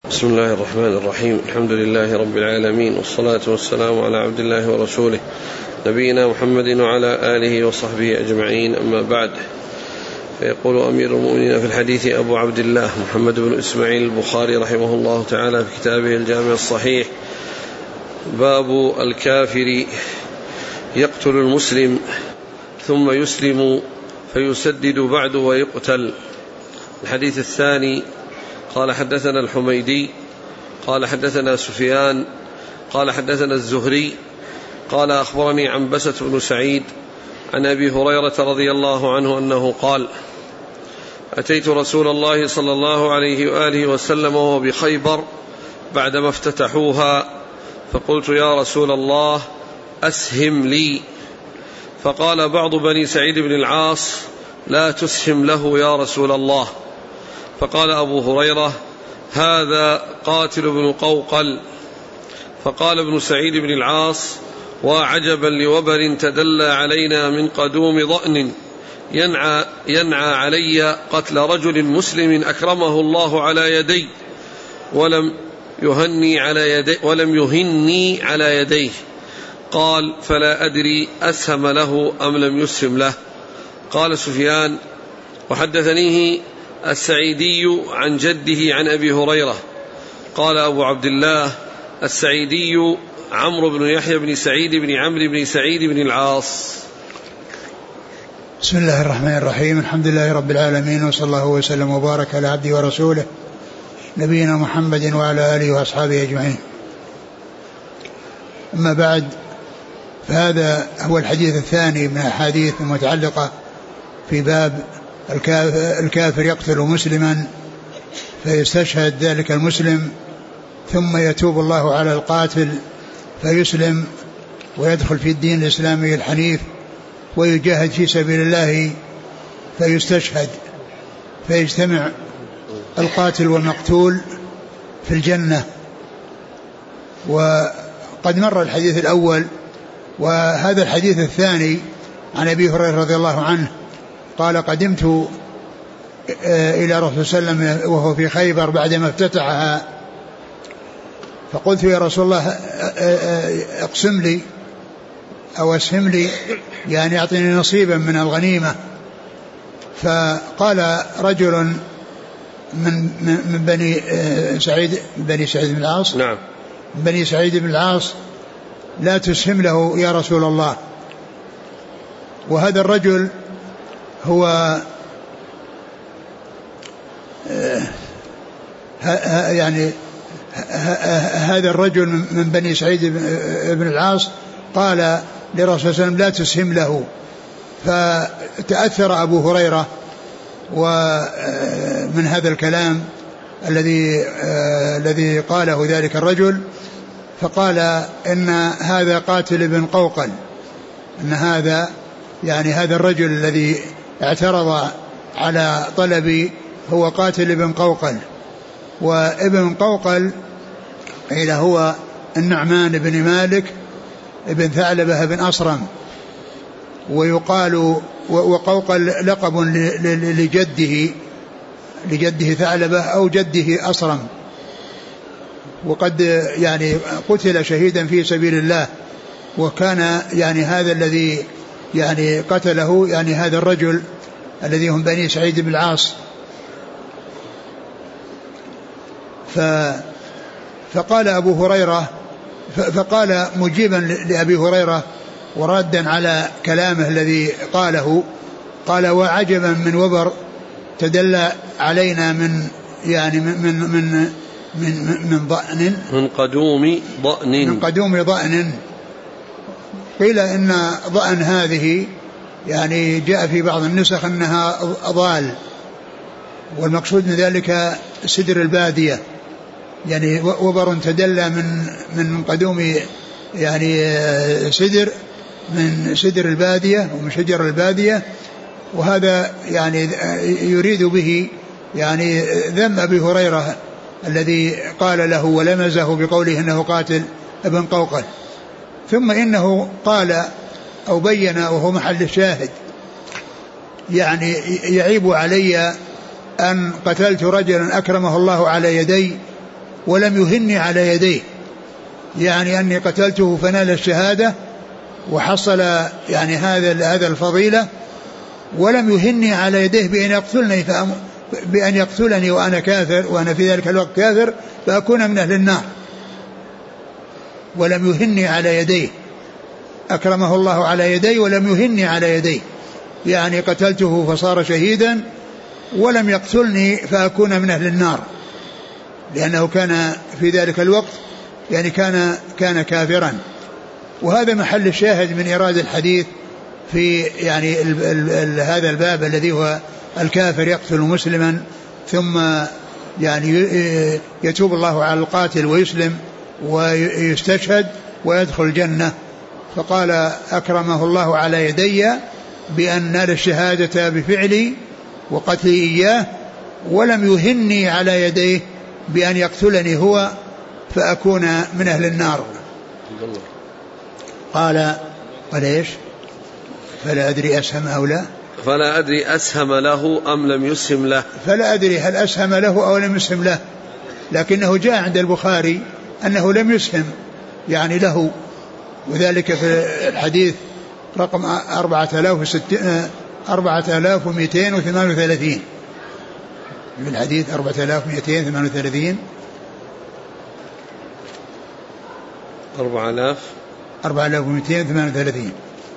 بسم الله الرحمن الرحيم. الحمد لله رب العالمين، والصلاة والسلام على عبد الله ورسوله نبينا محمد وعلى آله وصحبه أجمعين، أما بعد. فيقول أمير المؤمنين في الحديث أبو عبد الله محمد بن إسماعيل البخاري رحمه الله تعالى في كتابه الجامع الصحيح: باب الكافر يقتل المسلم ثم يسلم فيسدد بعد ويقتل. الحديث الثاني: قال حدثنا الحميدي قال حدثنا سفيان قال حدثنا الزهري قال أخبرني عنبسة بن سعيد عن أبي هريرة رضي الله عنه أنه قال: أتيت رسول الله صلى الله عليه وآله وسلم وهو بخيبر بعدما افتتحوها، فقلت: يا رسول الله أسهم لي. فقال بعض بني سعيد بن العاص: لا تسهم له يا رسول الله. فقال أبو هريرة: هذا قاتل بن قوقل. فقال ابن سعيد بن العاص: وعجبا لوبر تدلى علينا من قدوم ضأن ينعى علي قتل رجل مسلم أكرمه الله على يدي ولم يهني على يديه. قال: فلا أدري أسهم له أم لم يسهم له. قال سفيان: وحدثنيه السعيدي عن جده عن أبي هريرة. قال أبو عبد الله: السعيدي عمرو بن يحيى بن سعيد بن عمرو بن سعيد بن العاص. بسم الله الرحمن الرحيم. الحمد لله رب العالمين، وصلى الله وسلم وبارك على عبده ورسوله نبينا محمد وعلى آله وأصحابه أجمعين. أما بعد، فهذا هو الحديث الثاني من الأحاديث المتعلقة في باب الكافر يقتل مسلما فيستشهد ذلك المسلم، ثم يتوب الله على القاتل فيسلم ويدخل في الدين الإسلامي الحنيف ويجاهد في سبيل الله فيستشهد، فيجتمع القاتل والمقتول في الجنة. وقد مر الحديث الأول، وهذا الحديث الثاني عن أبي هريرة رضي الله عنه قال: قدمت إلى رسول صلى الله عليه وسلم وهو في خيبر بعدما افتتحها، فقلت: يا رسول الله اقسم لي أو اسهم لي، يعني أعطيني نصيبا من الغنيمة. فقال رجل من بني سعيد بن العاص: نعم، بني سعيد بن العاص: لا تسهم له يا رسول الله. وهذا الرجل هو يعني هذا الرجل من بني سعيد بن العاص قال لرسول الله صلى الله عليه وسلم: لا تسهم له. فتأثر أبو هريرة ومن هذا الكلام الذي قاله ذلك الرجل، فقال: إن هذا قاتل بن قوقل، إن هذا يعني هذا الرجل الذي اعترض على طلبي هو قاتل ابن قوقل. وابن قوقل إلى هو النعمان بن مالك ابن ثعلبة بن أصرم، وقوقل لقب لجده ثعلبة أو جده أصرم، وقد يعني قتل شهيدا في سبيل الله. وكان يعني هذا الذي يعني قتله يعني هذا الرجل الذي هم بني سعيد بن العاص. فقال أبو هريرة، فقال مجيبا لأبي هريرة وردا على كلامه الذي قاله، قال: وعجبا من وبر تدلى علينا من يعني من ضأن، من قدوم ضأن. قيل إن ضأن هذه يعني جاء في بعض النسخ أنها ضال، والمقصود من ذلك سدر البادية، يعني وبر تدلى من قدوم يعني من سدر البادية ومن شجر البادية. وهذا يعني يريد به يعني ذم أبي هريرة الذي قال له ولمزه بقوله إنه قاتل ابن قوقل. ثم إنه قال أو بين، وهو محل الشاهد، يعني يعيب علي أن قتلت رجلا أكرمه الله على يدي ولم يهني على يديه، يعني أني قتلته فنال الشهادة وحصل يعني هذا الفضيلة، ولم يهني على يديه بأن يقتلني وأنا كافر، وأنا في ذلك الوقت كافر، فأكون من أهل النار. ولم يهني على يديه، أكرمه الله على يديه ولم يهني على يديه، يعني قتلته فصار شهيدا ولم يقتلني فأكون من أهل النار، لأنه كان في ذلك الوقت يعني كان كافرا. وهذا محل الشاهد من إيراد الحديث في يعني هذا الباب الذي هو الكافر يقتل مسلما ثم يعني يتوب الله على القاتل ويسلم ويستشهد ويدخل الجنة. فقال أكرمه الله على يدي بأن نال الشهادة بفعلي وقتلي إياه، ولم يهني على يديه بأن يقتلني هو فأكون من أهل النار. قال إيش؟ فلا أدري أسهم أو لا، فلا أدري أسهم له أم لم يسهم له، فلا أدري هل أسهم له أو لم يسهم له، لكنه جاء عند البخاري أنه لم يسهم يعني له، وذلك في الحديث رقم 4238 في الحديث 4238 4238.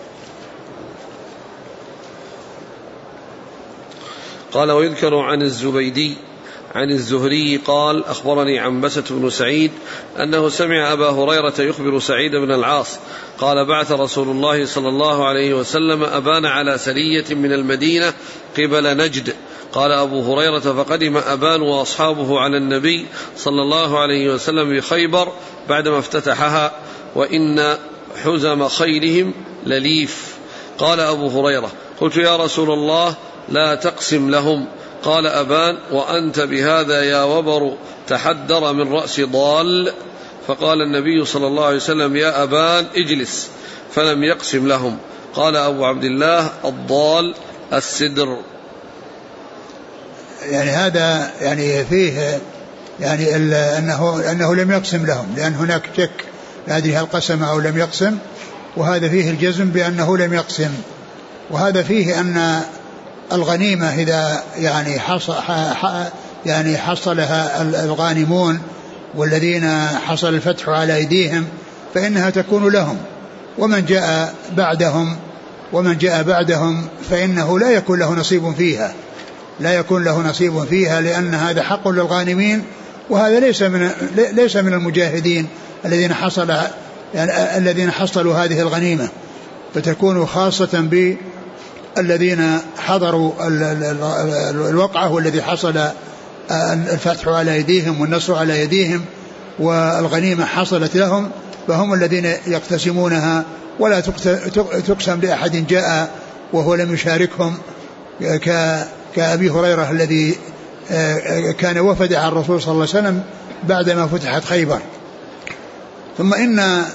قال ويذكر عن الزبيدي عن الزهري قال أخبرني عنبسة بن سعيد أنه سمع أبا هريرة يخبر سعيد بن العاص قال بعث رسول الله صلى الله عليه وسلم أبان على سرية من المدينة قبل نجد. قال أبو هريرة فقدم أبان وأصحابه على النبي صلى الله عليه وسلم بخيبر بعدما افتتحها وإن حزم خيلهم لليف. قال أبو هريرة قلت يا رسول الله لا تقسم لهم. قال أبان وأنت بهذا يا وبر تحدر من رأس ضال. فقال النبي صلى الله عليه وسلم يا أبان اجلس، فلم يقسم لهم. قال أبو عبد الله الضال السدر. يعني هذا يعني فيه يعني أنه لم يقسم لهم، لأن هناك شك لا أدري هل قسم أو لم يقسم، وهذا فيه الجزم بأنه لم يقسم. وهذا فيه أن الغنيمة إذا يعني حصلها الغانمون والذين حصل الفتح على أيديهم فإنها تكون لهم، ومن جاء بعدهم فإنه لا يكون له نصيب فيها، لأن هذا حق للغانمين، وهذا ليس من المجاهدين الذين حصلوا هذه الغنيمة، فتكون خاصة بالذين حضروا الوقعة والذي حصل الفتح على أيديهم والنصر على أيديهم والغنيمة حصلت لهم، فهم الذين يقتسمونها، ولا تقسم لأحد جاء وهو لم يشاركهم كأبي هريرة الذي كان وفد على الرسول صلى الله عليه وسلم بعدما فتحت خيبر. ثم إن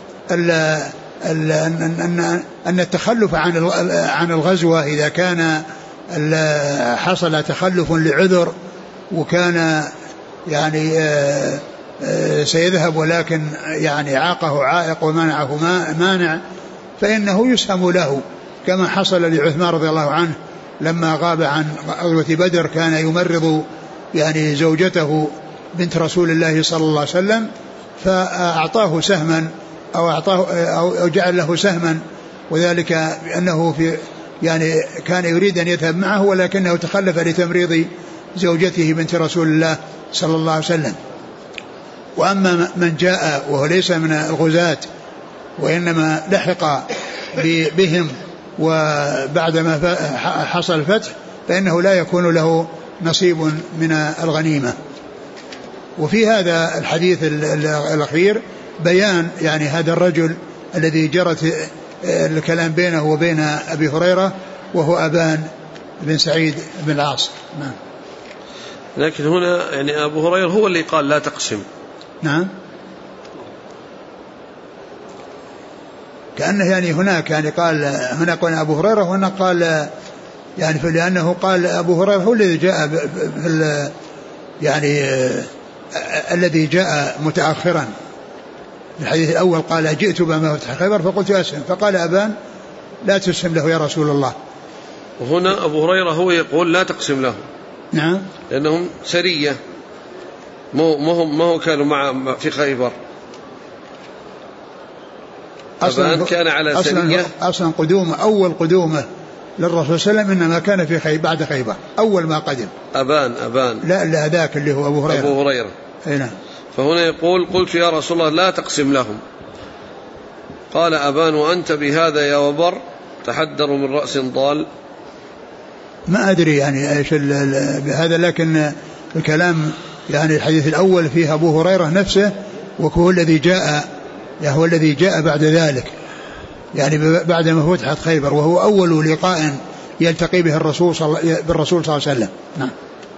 التخلف عن الغزوة إذا كان حصل تخلف لعذر وكان يعني سيذهب ولكن يعني عاقه عائق ومنعه مانع فإنه يسهم له، كما حصل لعثمان رضي الله عنه لما غاب عن غزوة بدر، كان يمرض يعني زوجته بنت رسول الله صلى الله عليه وسلم، فأعطاه سهما أو جعل له سهما، وذلك أنه يعني كان يريد أن يذهب معه ولكنه تخلف لتمريض زوجته بنت رسول الله صلى الله عليه وسلم. وأما من جاء وهو ليس من الغزاة وإنما لحق بهم وبعدما حصل الفتح فإنه لا يكون له نصيب من الغنيمة. وفي هذا الحديث الأخير بيان يعني هذا الرجل الذي جرت الكلام بينه وبين أبي هريرة وهو أبان بن سعيد بن العاص. نعم. لكن هنا يعني أبو هريرة هو اللي قال لا تقسم. نعم. كأنه يعني هناك يعني قال هنا قال أبو هريرة وهنا قال يعني لأنه قال أبو هريرة هو الذي جاء يعني الذي جاء متأخرا. الحديث الأول قال جئت بما فتح خيبر فقلت أسلم، فقال أبان لا تسلم له يا رسول الله. وهنا أبو هريرة هو يقول لا تقسم له. نعم. لأنهم سرية، ما هو كانوا مع في خيبر. أبان كان على سرية. أصلا قدومه أول قدومه للرسول صلى الله عليه وسلم إنما كان في خيبر بعد خيبر أول ما قدم. أبان لا ذاك اللي هو أبو هريرة. نعم. فهنا يقول قلت يا رسول الله لا تقسم لهم. قال أبان وأنت بهذا يا وبر تحدر من رأس ضال. ما أدري يعني إيش بهذا، لكن الكلام يعني الحديث الأول فيه أبو هريرة نفسه وهو الذي جاء بعد ذلك، يعني بعد ما فتحت خيبر، وهو أول لقاء يلتقي به بالرسول صلى الله عليه وسلم. نعم.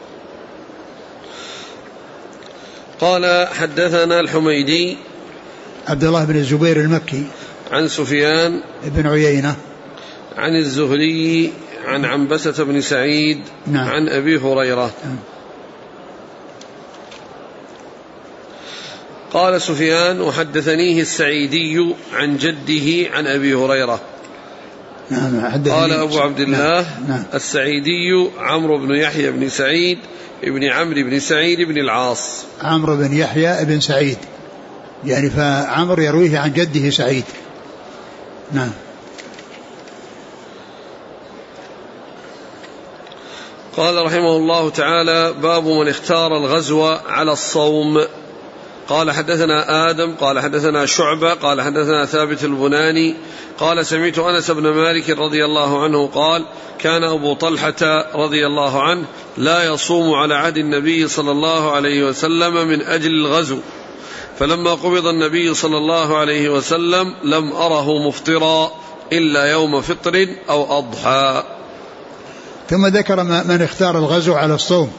قال حدثنا الحميدي عبد الله بن الزبير المكي عن سفيان بن عيينة عن الزهري عن عنبسة بن سعيد. نعم. عن أبي هريرة. نعم. قال سفيان وحدثنيه السعيدي عن جده عن أبي هريرة. نعم. قال أبو عبد الله. نعم. السعيدي عمرو بن يحيى بن سعيد ابن عمرو بن سعيد بن العاص. عمرو بن يحيى بن سعيد، يعني فعمرو يرويه عن جده سعيد. نعم. قال رحمه الله تعالى باب من اختار الغزو على الصوم. قال حدثنا آدم قال حدثنا شعبة قال حدثنا ثابت البناني قال سمعت أنس بن مالك رضي الله عنه قال كان أبو طلحة رضي الله عنه لا يصوم على عهد النبي صلى الله عليه وسلم من أجل الغزو، فلما قبض النبي صلى الله عليه وسلم لم أره مفطرا إلا يوم فطر أو أضحى. ثم ذكر من اختار الغزو على الصوم،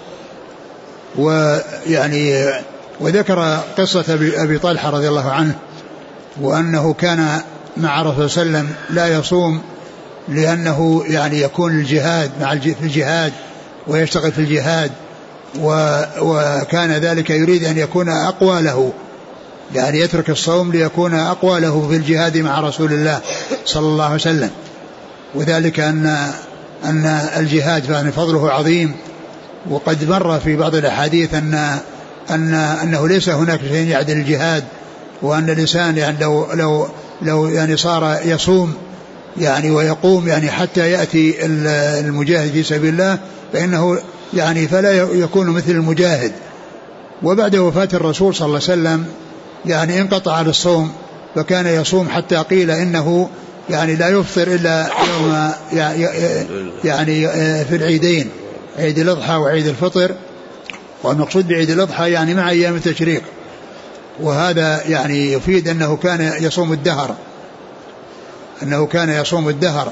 وذكر قصة أبي طلحة رضي الله عنه، وأنه كان مع رسول صلى الله عليه وسلم لا يصوم لأنه يعني يكون الجهاد في الجهاد ويشتغل في الجهاد، وكان ذلك يريد أن يكون أقوى له، يعني يترك الصوم ليكون أقوى له في الجهاد مع رسول الله صلى الله عليه وسلم. وذلك أن الجهاد يعني فضله عظيم، وقد مر في بعض الأحاديث أنه ليس هناك شيء يعدل الجهاد، وأن الإنسان يعني لو يعني صار يصوم يعني ويقوم يعني حتى يأتي المجاهد في سبيل الله فإنه يعني فلا يكون مثل المجاهد. وبعد وفاة الرسول صلى الله عليه وسلم يعني انقطع عن الصوم، فكان يصوم حتى قيل إنه يعني لا يفطر إلا يوم يعني في العيدين، عيد الأضحى وعيد الفطر، والمقصود بعيد الأضحى يعني مع أيام التشريق. وهذا يعني يفيد أنه كان يصوم الدهر،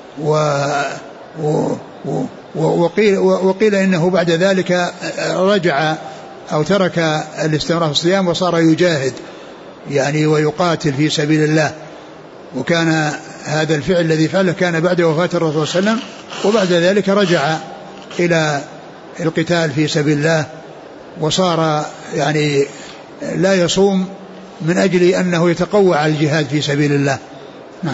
وقيل إنه بعد ذلك رجع أو ترك الاستمرار في الصيام وصار يجاهد يعني ويقاتل في سبيل الله. وكان هذا الفعل الذي فعله كان بعد وفاة الرسول صلى الله عليه وسلم، وبعد ذلك رجع إلى القتال في سبيل الله، وصار يعني لا يصوم من أجل أنه يتقوى على الجهاد في سبيل الله. نعم.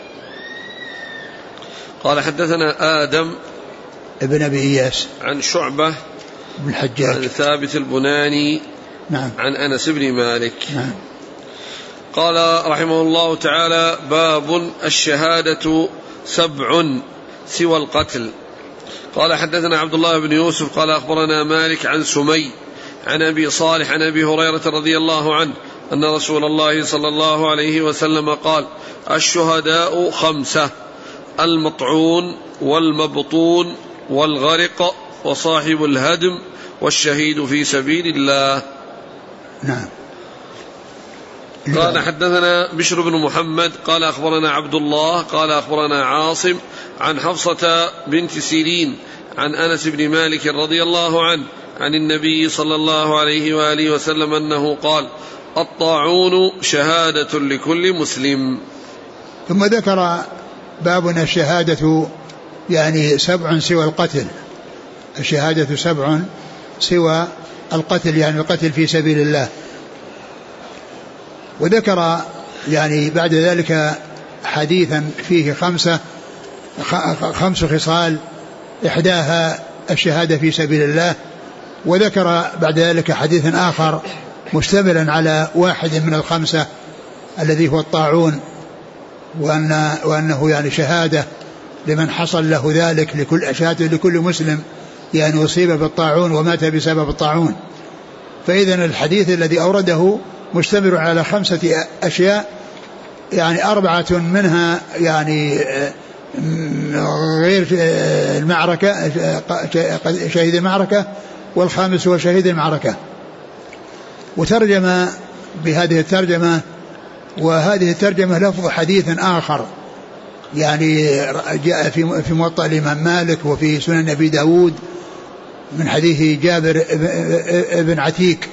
قال حدثنا آدم ابن أبي إياس عن شعبة بن الحجاج عن ثابت البناني. نعم. عن أنس بن مالك. نعم. قال رحمه الله تعالى باب الشهادة 7 سوى القتل. قال حدثنا عبد الله بن يوسف قال أخبرنا مالك عن سمي عن أبي صالح عن أبي هريرة رضي الله عنه أن رسول الله صلى الله عليه وسلم قال الشهداء 5: المطعون والمبطون والغرق وصاحب الهدم والشهيد في سبيل الله. نعم. قال حدثنا بشر بن محمد قال أخبرنا عبد الله قال أخبرنا عاصم عن حفصة بنت سيرين عن أنس بن مالك رضي الله عنه عن النبي صلى الله عليه وآله وسلم أنه قال الطاعون شهادة لكل مسلم. ثم ذكر بابنا الشهادة يعني 7 سوى القتل، الشهادة 7 سوى القتل يعني القتل في سبيل الله. وذكر يعني بعد ذلك حديثا فيه 5 خصال، إحداها الشهادة في سبيل الله. وذكر بعد ذلك حديث آخر مشتملا على واحد من ال5 الذي هو الطاعون، وأنه يعني شهادة لمن حصل له ذلك، لكل مسلم يعني أصيب بالطاعون ومات بسبب الطاعون. فإذن الحديث الذي أورده مشتمل على 5 أشياء، يعني 4 منها يعني غير المعركة، شهيد المعركة، والخامس هو شهيد المعركة. وترجم بهذه الترجمة، وهذه الترجمة لفظ حديث آخر يعني جاء في موطأ الإمام مالك وفي سنن أبي داود من حديث جابر بن عتيك،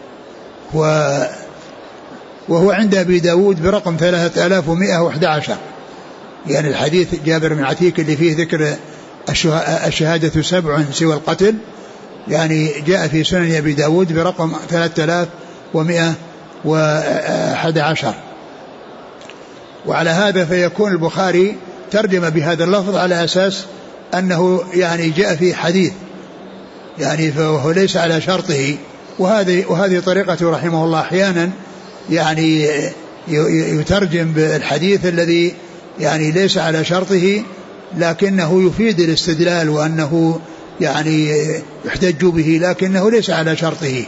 وهو عند أبي داود برقم 3111. يعني الحديث جابر بن عتيك اللي فيه ذكر الشهادة 7 سوى القتل، يعني جاء في سنن أبي داود برقم 3111. وعلى هذا فيكون البخاري ترجم بهذا اللفظ على أساس أنه يعني جاء في حديث، يعني فهو ليس على شرطه. وهذه طريقته رحمه الله، أحيانا يعني يترجم بالحديث الذي يعني ليس على شرطه لكنه يفيد الاستدلال، وأنه يعني يحتج به لكنه ليس على شرطه.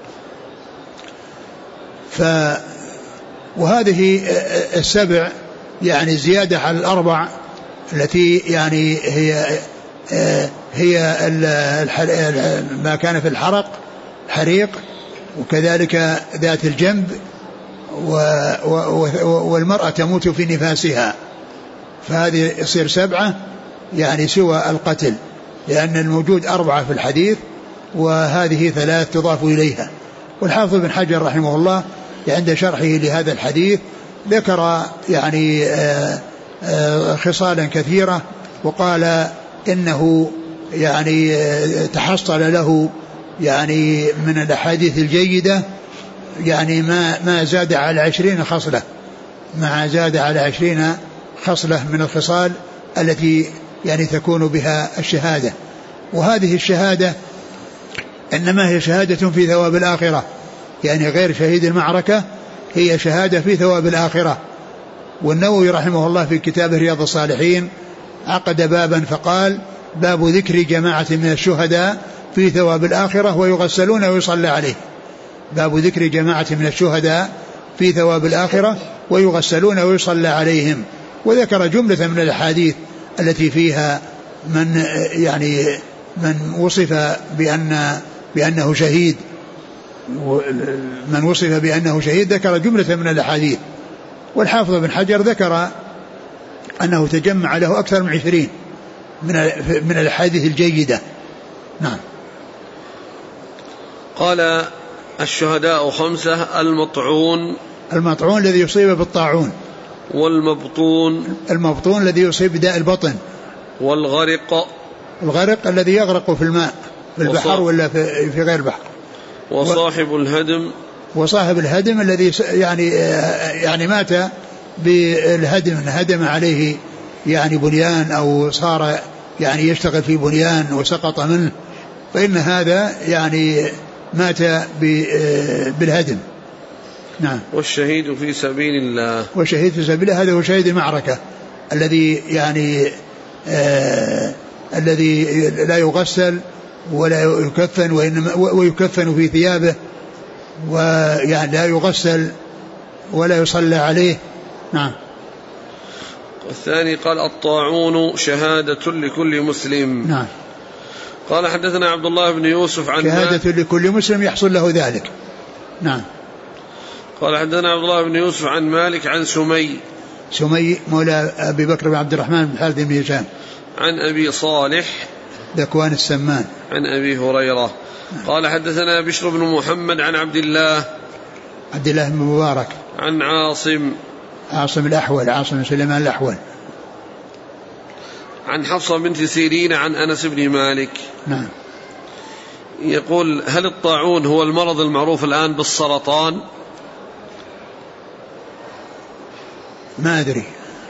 وهذه 7 يعني زيادة على 4 التي يعني هي ما كان في حريق، وكذلك ذات الجنب، والمرأة تموت في نفاسها. فهذه يصير 7 يعني سوى القتل، لأن الموجود 4 في الحديث، وهذه 3 تضاف إليها. والحافظ بن حجر رحمه الله عند شرحه لهذا الحديث ذكر يعني خصالا كثيرة، وقال إنه يعني تحصل له يعني من الأحاديث الجيدة يعني ما زاد على 20 خصلة، ما زاد على 20 خصلة من الخصال التي يعني تكون بها الشهادة. وهذه الشهادة إنما هي شهادة في ثواب الآخرة، يعني غير شهيد المعركة، هي شهادة في ثواب الآخرة. والنووي رحمه الله في كتابه رياض الصالحين عقد بابا فقال: باب ذكر جماعة من الشهداء في ثواب الآخرة ويغسلون ويصلى عليه. باب ذكر جماعة من الشهداء في ثواب الآخرة ويغسلون ويصلى عليهم. وذكر جملة من الأحاديث التي فيها من وصف بأنه شهيد، من وصف بأنه شهيد ذكر جملة من الأحاديث. والحافظ بن حجر ذكر أنه تجمع له أكثر من 20 من الأحاديث الجيدة. نعم. قال: الشهداء 5: المطعون الذي يصيب بالطاعون، المبطون الذي يصيب بداء البطن، والغرق الذي يغرق في الماء في البحر ولا في غير البحر، وصاحب الهدم الذي يعني مات بالهدم، هدم عليه يعني بنيان أو صار يعني يشتغل في بنيان وسقط منه، فإن هذا يعني مات بالهدم. نعم. والشهيد في سبيل الله، والشهيد في سبيل الله هذا هو شهيد المعركة الذي يعني الذي لا يغسل ولا يكفن، ويكفن في ثيابه، ويعني لا يغسل ولا يصلى عليه. نعم. الثاني قال: الطاعون شهادة لكل مسلم. نعم. قال: حدثنا عبد الله بن يوسف عن شهادة لكل مسلم يحصل له ذلك. نعم. قال: حدثنا عبد الله بن يوسف عن مالك عن سمي مولى أبي بكر بن عبد الرحمن بن حارث بن هشام، عن أبي صالح ذكوان السمان، عن أبي هريرة. قال: حدثنا بشر بن محمد عن عبد الله بن مبارك، عن عاصم الأحول، عاصم سليمان الأحول، عن حفصة بنت سيرين عن أنس بن مالك. نعم. يقول: هل الطاعون هو المرض المعروف الآن بالسرطان؟ ما أدري.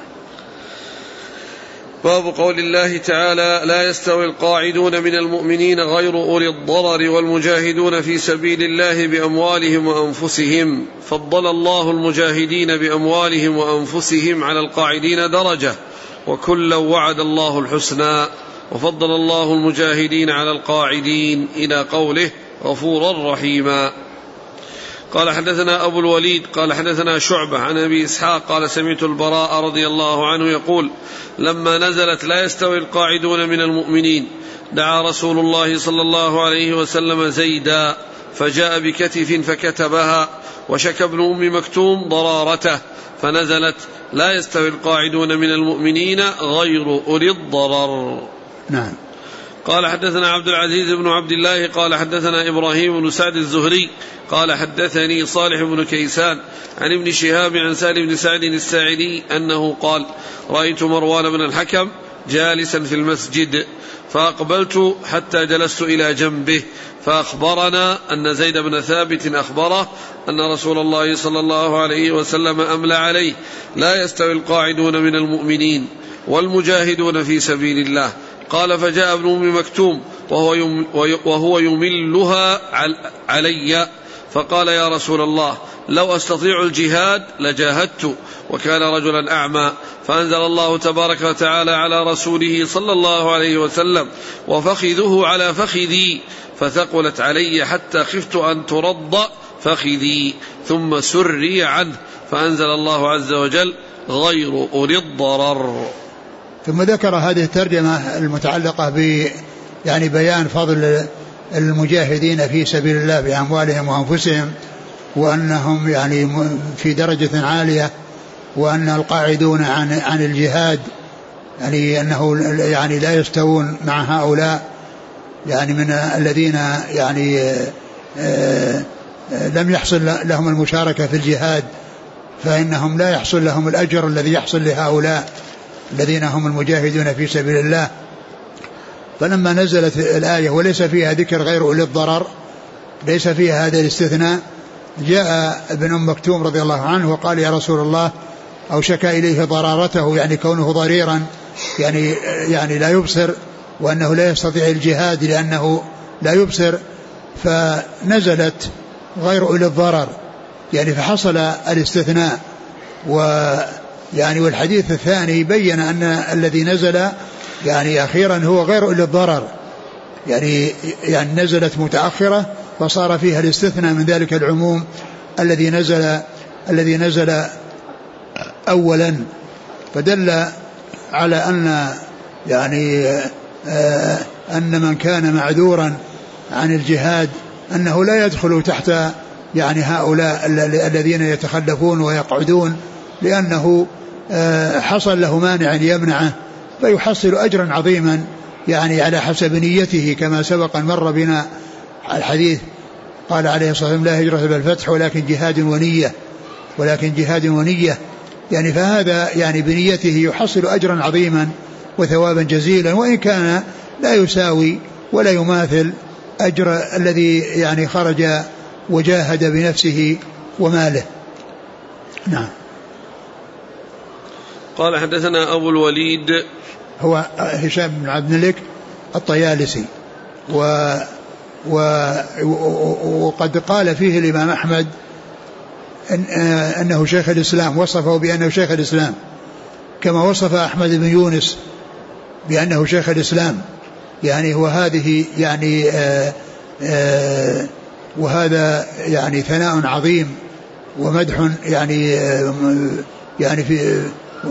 باب قول الله تعالى: لا يستوي القاعدون من المؤمنين غير أولي الضرر والمجاهدون في سبيل الله بأموالهم وأنفسهم. فضل الله المجاهدين بأموالهم وأنفسهم على القاعدين درجة، وكلا وعد الله الحسنى، وفضل الله المجاهدين على القاعدين إلى قوله: غفورا رحيما. قال: حدثنا أبو الوليد قال: حدثنا شعبة عن أبي إسحاق قال: سمعت البراء رضي الله عنه يقول: لما نزلت لا يستوي القاعدون من المؤمنين دعا رسول الله صلى الله عليه وسلم زيدا فجاء بكتف فكتبها، وشكى ابن أم مكتوم ضرارته، فنزلت: لا يستوي القاعدون من المؤمنين غير أولي الضرر. نعم. قال: حدثنا عبد العزيز بن عبد الله قال: حدثنا إبراهيم بن سعد الزهري قال: حدثني صالح بن كيسان عن ابن شهاب عن سالم بن سعد الساعدي أنه قال: رأيت مروان بن الحكم جالسا في المسجد، فأقبلت حتى جلست إلى جنبه، فأخبرنا أن زيد بن ثابت أخبره أن رسول الله صلى الله عليه وسلم أملى عليه: لا يستوي القاعدون من المؤمنين والمجاهدون في سبيل الله. قال: فجاء ابن أم مكتوم وهو يملها علي، فقال: يا رسول الله، لو أستطيع الجهاد لجاهدت، وكان رجلا أعمى، فأنزل الله تبارك وتعالى على رسوله صلى الله عليه وسلم: وفخذه على فخذي، فثقلت علي حتى خفت أن ترد فخذي، ثم سري عنه، فأنزل الله عز وجل: غير أولي الضرر. ثم ذكر هذه الترجمة المتعلقة بيان فضل المجاهدين في سبيل الله بأموالهم وأنفسهم، وأنهم في درجة عالية، وأن القاعدون عن الجهاد أنه لا يستوون مع هؤلاء من الذين لم يحصل لهم المشاركة في الجهاد، فإنهم لا يحصل لهم الأجر الذي يحصل لهؤلاء الذين هم المجاهدون في سبيل الله. فلما نزلت الآية وليس فيها ذكر غير أولي الضرر، ليس فيها هذا الاستثناء، جاء ابن أم مكتوم رضي الله عنه وقال: يا رسول الله، أو شكى إليه ضرارته، كونه ضريرا، لا يبصر، وأنه لا يستطيع الجهاد لأنه لا يبصر، فنزلت غير أولي الضرر، فحصل الاستثناء. والحديث الثاني بين أن الذي نزل أخيرا هو غير أولي الضرر، نزلت متأخرة، فصار فيها الاستثناء من ذلك العموم الذي نزل أولا، فدل على أن من كان معذورا عن الجهاد أنه لا يدخل تحت هؤلاء الذين يتخلفون ويقعدون، لأنه حصل له مانع يمنعه، فيحصل أجرا عظيما على حسب نيته، كما سبق مر بنا الحديث. قال عليه الصلاة والسلام: لا هجرة بالفتح ولكن جهاد ونية، فهذا بنيته يحصل أجرا عظيما وثوابا جزيلا، وإن كان لا يساوي ولا يماثل أجر الذي خرج وجاهد بنفسه وماله. نعم. قال: حدثنا أبو الوليد هو هشام بن عبد الملك الطيالسي، وقد قال فيه الإمام أحمد أنه شيخ الإسلام، وصفه بأنه شيخ الإسلام، كما وصف أحمد بن يونس بأنه شيخ الإسلام، وهذه وهذا ثناء عظيم ومدح في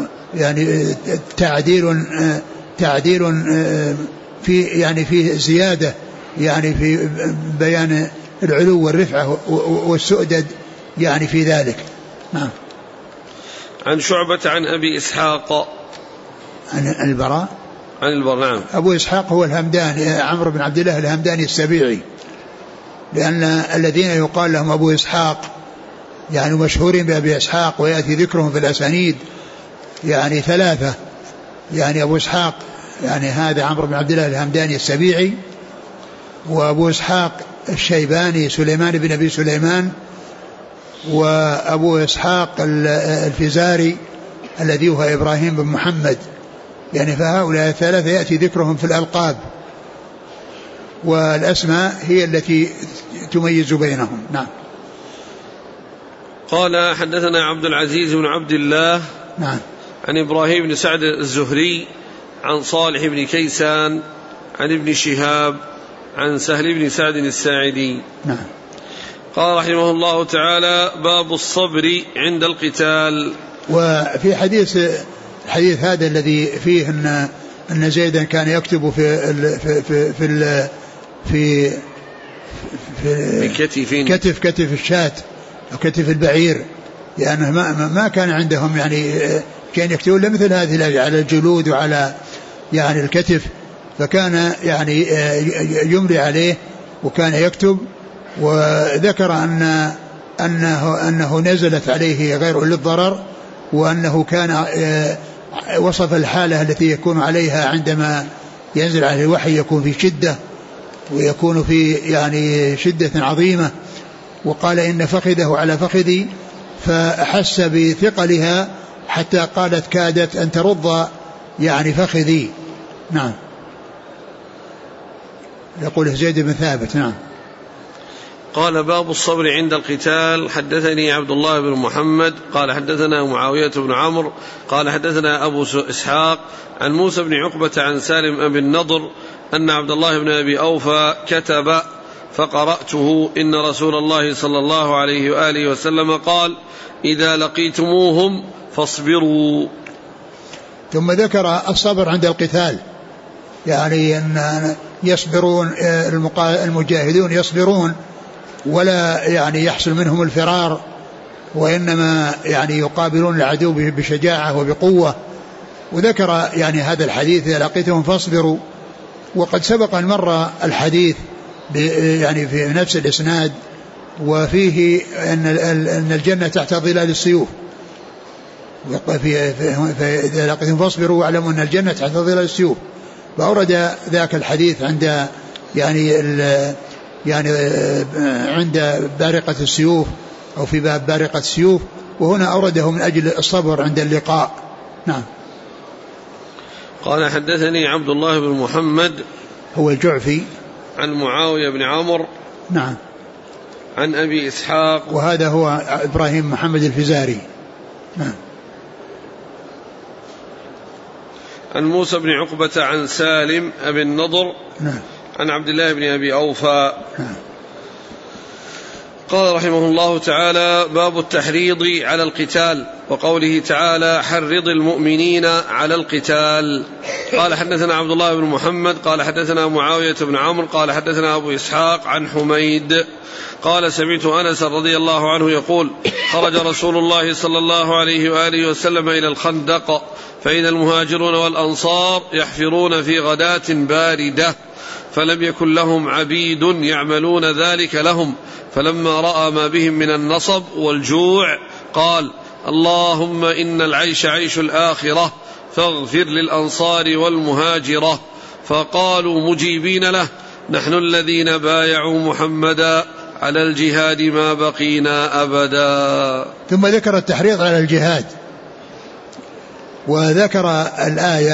تعديل في في زيادة في بيان العلو والرفعة والسؤدد في ذلك. نعم. عن شعبة عن أبي إسحاق عن البراء نعم. أبو إسحاق هو الهمداني، عمرو بن عبد الله الهمداني السبيعي، لأن الذين يقال لهم أبو إسحاق مشهورين بأبي إسحاق، ويأتي ذكرهم في الأسانيد ثلاثة، أبو إسحاق هذا عمرو بن عبد الله الهمداني السبيعي، وأبو إسحاق الشيباني سليمان بن أبي سليمان، وأبو إسحاق الفزاري الذي هو إبراهيم بن محمد، يعني فهؤلاء الثلاثة يأتي ذكرهم في الألقاب، والأسماء هي التي تميز بينهم. نعم. قال حدثنا عبد العزيز بن عبد الله نعم عن إبراهيم بن سعد الزهري عن صالح بن كيسان عن ابن شهاب عن سهل بن سعد الساعدي. نعم. قال رحمه الله تعالى: باب الصبر عند القتال. وفي الحديث هذا الذي فيه أن زيدا كان يكتب في كتف الشاة أو كتف البعير، لأنه ما كان عندهم يعني كان يكتبون مثل هذه على الجلود وعلى يعني الكتف، فكان يعني يملي عليه وكان يكتب. وذكر أنه نزلت عليه غير للضرر، وأنه كان وصف الحالة التي يكون عليها عندما ينزل عليه الوحي، يكون في شدة ويكون في يعني شدة عظيمة. وقال إن فخذه على فخذي، فأحس بثقلها حتى قالت كادت أن ترض يعني فخذي. نعم. يقول زيد بن ثابت. نعم. قال: باب الصبر عند القتال. حدثني عبد الله بن محمد قال حدثنا معاوية بن عمرو قال حدثنا أبو إسحاق عن موسى بن عقبة عن سالم أبي النضر أن عبد الله بن أبي أوفى كتب فقرأته: إن رسول الله صلى الله عليه وآله وسلم قال: إذا لقيتموهم فاصبروا. ثم ذكر الصبر عند القتال، يعني أن يصبرون المجاهدون يصبرون ولا يعني يحصل منهم الفرار، وإنما يعني يقابلون العدو بشجاعة وبقوة. وذكر يعني هذا الحديث: إذا لقيتهم فاصبروا. وقد سبق أن مر الحديث يعني في نفس الإسناد، وفيه أن الجنة تحت ظلال السيوف، فإذا لقيتهم فاصبروا واعلموا أن الجنة تحت ظلال السيوف. فأورد ذاك الحديث عند يعني عند بارقة السيوف أو في باب بارقة السيوف، وهنا أورده من أجل الصبر عند اللقاء. نعم. قال: حدثني عبد الله بن محمد هو الجعفي عن معاوية بن عمرو. نعم. عن أبي إسحاق، وهذا هو إبراهيم محمد الفزاري. نعم. عن موسى بن عقبة عن سالم أبي النضر. نعم. عن عبد الله بن أبي أوفى. نعم. قال رحمه الله تعالى: باب التحريض على القتال، وقوله تعالى: حرض المؤمنين على القتال. قال: حدثنا عبد الله بن محمد قال حدثنا معاوية بن عمرو قال حدثنا أبو إسحاق عن حميد قال: سمعت أنس رضي الله عنه يقول: خرج رسول الله صلى الله عليه وآله وسلم إلى الخندق، فإذا المهاجرون والأنصار يحفرون في غداة باردة، فلم يكن لهم عبيد يعملون ذلك لهم، فلما رأى ما بهم من النصب والجوع قال: اللهم إن العيش عيش الآخرة، فاغفر للأنصار والمهاجرة. فقالوا مجيبين له: نحن الذين بايعوا محمدا على الجهاد ما بقينا أبدا. ثم ذكر التحريض على الجهاد، وذكر الآية: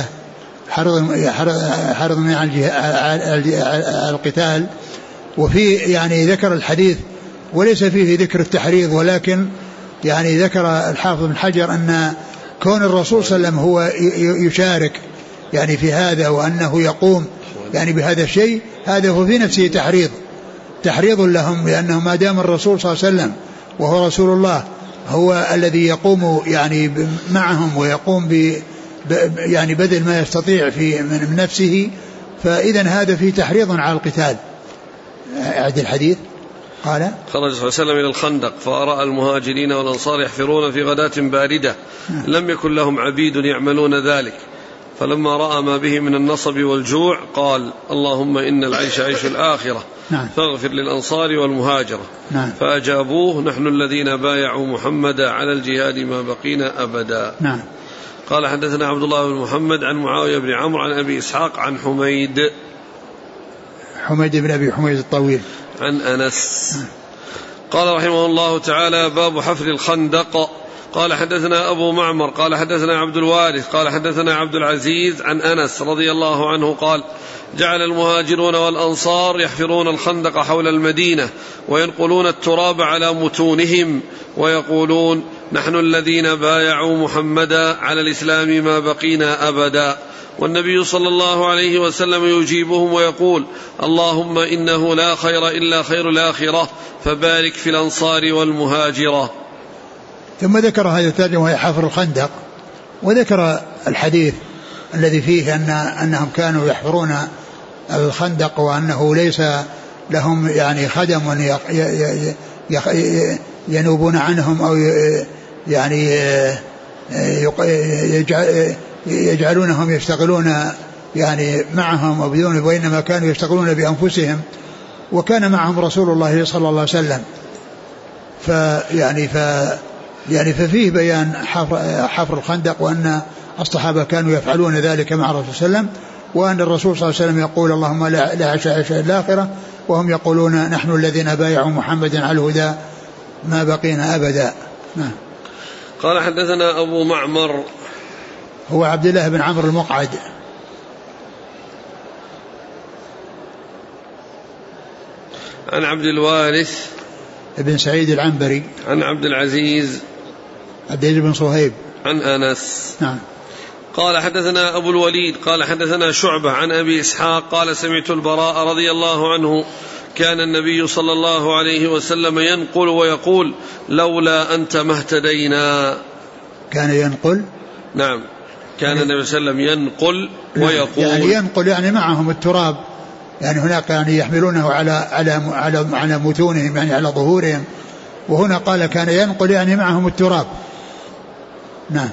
حرض على القتال. وفي يعني ذكر الحديث وليس فيه ذكر التحريض، ولكن يعني ذكر الحافظ بن حجر أن كون الرسول صلى الله عليه وسلم هو يشارك يعني في هذا، وأنه يقوم يعني بهذا الشيء، هذا هو في نفسه تحريض لهم، لأنه ما دام الرسول صلى الله عليه وسلم وهو رسول الله هو الذي يقوم يعني معهم ويقوم يعني بذل ما يستطيع من نفسه، فإذا هذا في تحريض على القتال. أعد الحديث. قال: خرج صلى الله عليه وسلم إلى الخندق، فرأى المهاجرين والأنصار يحفرون في غداة باردة، لم يكن لهم عبيد يعملون ذلك، فلما رأى ما به من النصب والجوع قال: اللهم إن العيش عيش الآخرة، فاغفر للأنصار والمهاجرة. فأجابوه: نحن الذين بايعوا محمدا على الجهاد ما بقينا أبدا. قال: حدثنا عبد الله بن محمد عن معاوية بن عمرو عن أبي إسحاق عن حميد بن أبي حميد الطويل عن أنس. قال رحمه الله تعالى: باب حفر الخندق. قال حدثنا أبو معمر قال حدثنا عبد الوارث قال حدثنا عبد العزيز عن أنس رضي الله عنه قال: جعل المهاجرون والأنصار يحفرون الخندق حول المدينة وينقلون التراب على متونهم ويقولون: نحن الذين بايعوا محمدا على الإسلام ما بقينا أبدا. والنبي صلى الله عليه وسلم يجيبهم ويقول: اللهم إنه لا خير إلا خير الآخرة فبارك في الأنصار والمهاجرة. ثم ذكر هذا الترجمة وهي حفر الخندق، وذكر الحديث الذي فيه أنهم كانوا يحفرون الخندق وأنه ليس لهم يعني خدم ينوبون عنهم أو يعني يجعلونهم يشتغلون يعني معهم أو بدون، وإنما كانوا يشتغلون بأنفسهم، وكان معهم رسول الله صلى الله عليه وسلم. ففيه بيان حفر الخندق، وأن الصحابة كانوا يفعلون ذلك مع الرسول صلى الله عليه وسلم، وأن الرسول صلى الله عليه وسلم يقول: اللهم لا عشاء الآخرة، وهم يقولون: نحن الذين بايعوا محمدا على الهدى ما بقينا أبدا. قال حدثنا أبو معمر هو عبد الله بن عمرو المقعد عن عبد الوارث ابن سعيد العنبري عن عبد العزيز بن صهيب عن أنس. نعم. قال حدثنا أبو الوليد قال حدثنا شعبة عن أبي إسحاق قال: سمعت البراء رضي الله عنه: كان النبي صلى الله عليه وسلم ينقل ويقول: لولا أنت ما اهتدينا. كان ينقل؟ نعم، كان النبي صلى الله عليه وسلم ينقل ويقول، يعني ينقل يعني معهم التراب، يعني هناك يعني يحملونه على متونهم، يعني على ظهورهم، وهنا قال كان ينقل يعني معهم التراب. نعم.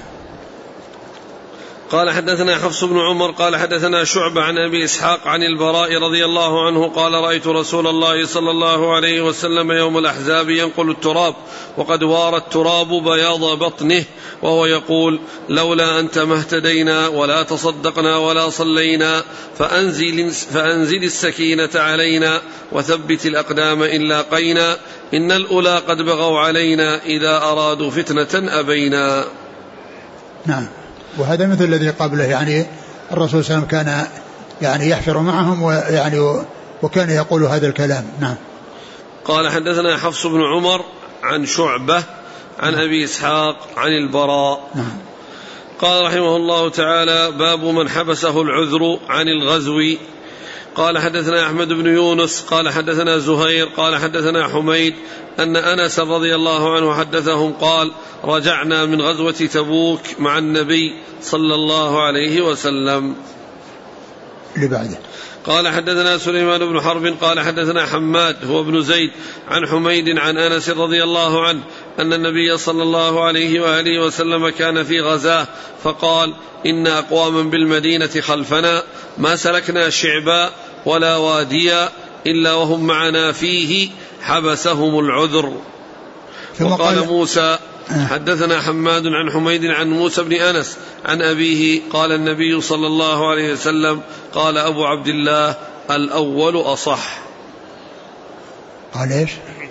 قال حدثنا حفص بن عمر قال حدثنا شعبة عن أبي إسحاق عن البراء رضي الله عنه قال: رأيت رسول الله صلى الله عليه وسلم يوم الأحزاب ينقل التراب وقد وار التراب بياض بطنه وهو يقول: لولا أنت ما اهتدينا ولا تصدقنا ولا صلينا، فأنزل السكينة علينا وثبت الأقدام إن لاقينا، إن الأولى قد بغوا علينا إذا أرادوا فتنة أبينا. نعم. وهذا مثل الذي قبله، يعني الرسول صلى الله عليه وسلم كان يعني يحفر معهم وكان يقول هذا الكلام. نعم. قال حدثنا حفص بن عمر عن شعبة عن أبي إسحاق عن البراء. نعم. قال رحمه الله تعالى: باب من حبسه العذر عن الغزو. قال حدثنا أحمد بن يونس قال حدثنا زهير قال حدثنا حميد أن أنس رضي الله عنه حدثهم قال: رجعنا من غزوة تبوك مع النبي صلى الله عليه وسلم. لبعده. قال حدثنا سليمان بن حرب قال حدثنا حماد هو ابن زيد عن حميد عن أنس رضي الله عنه أن النبي صلى الله عليه وآله وسلم كان في غزاه فقال: إن أقواما بالمدينة خلفنا ما سلكنا شعبا ولا واديا إلا وهم معنا فيه حبسهم العذر. وقال موسى حدثنا حماد عن حميد عن موسى بن أنس عن أبيه قال: النبي صلى الله عليه وسلم قال أبو عبد الله: الأول أصح. قال إيش؟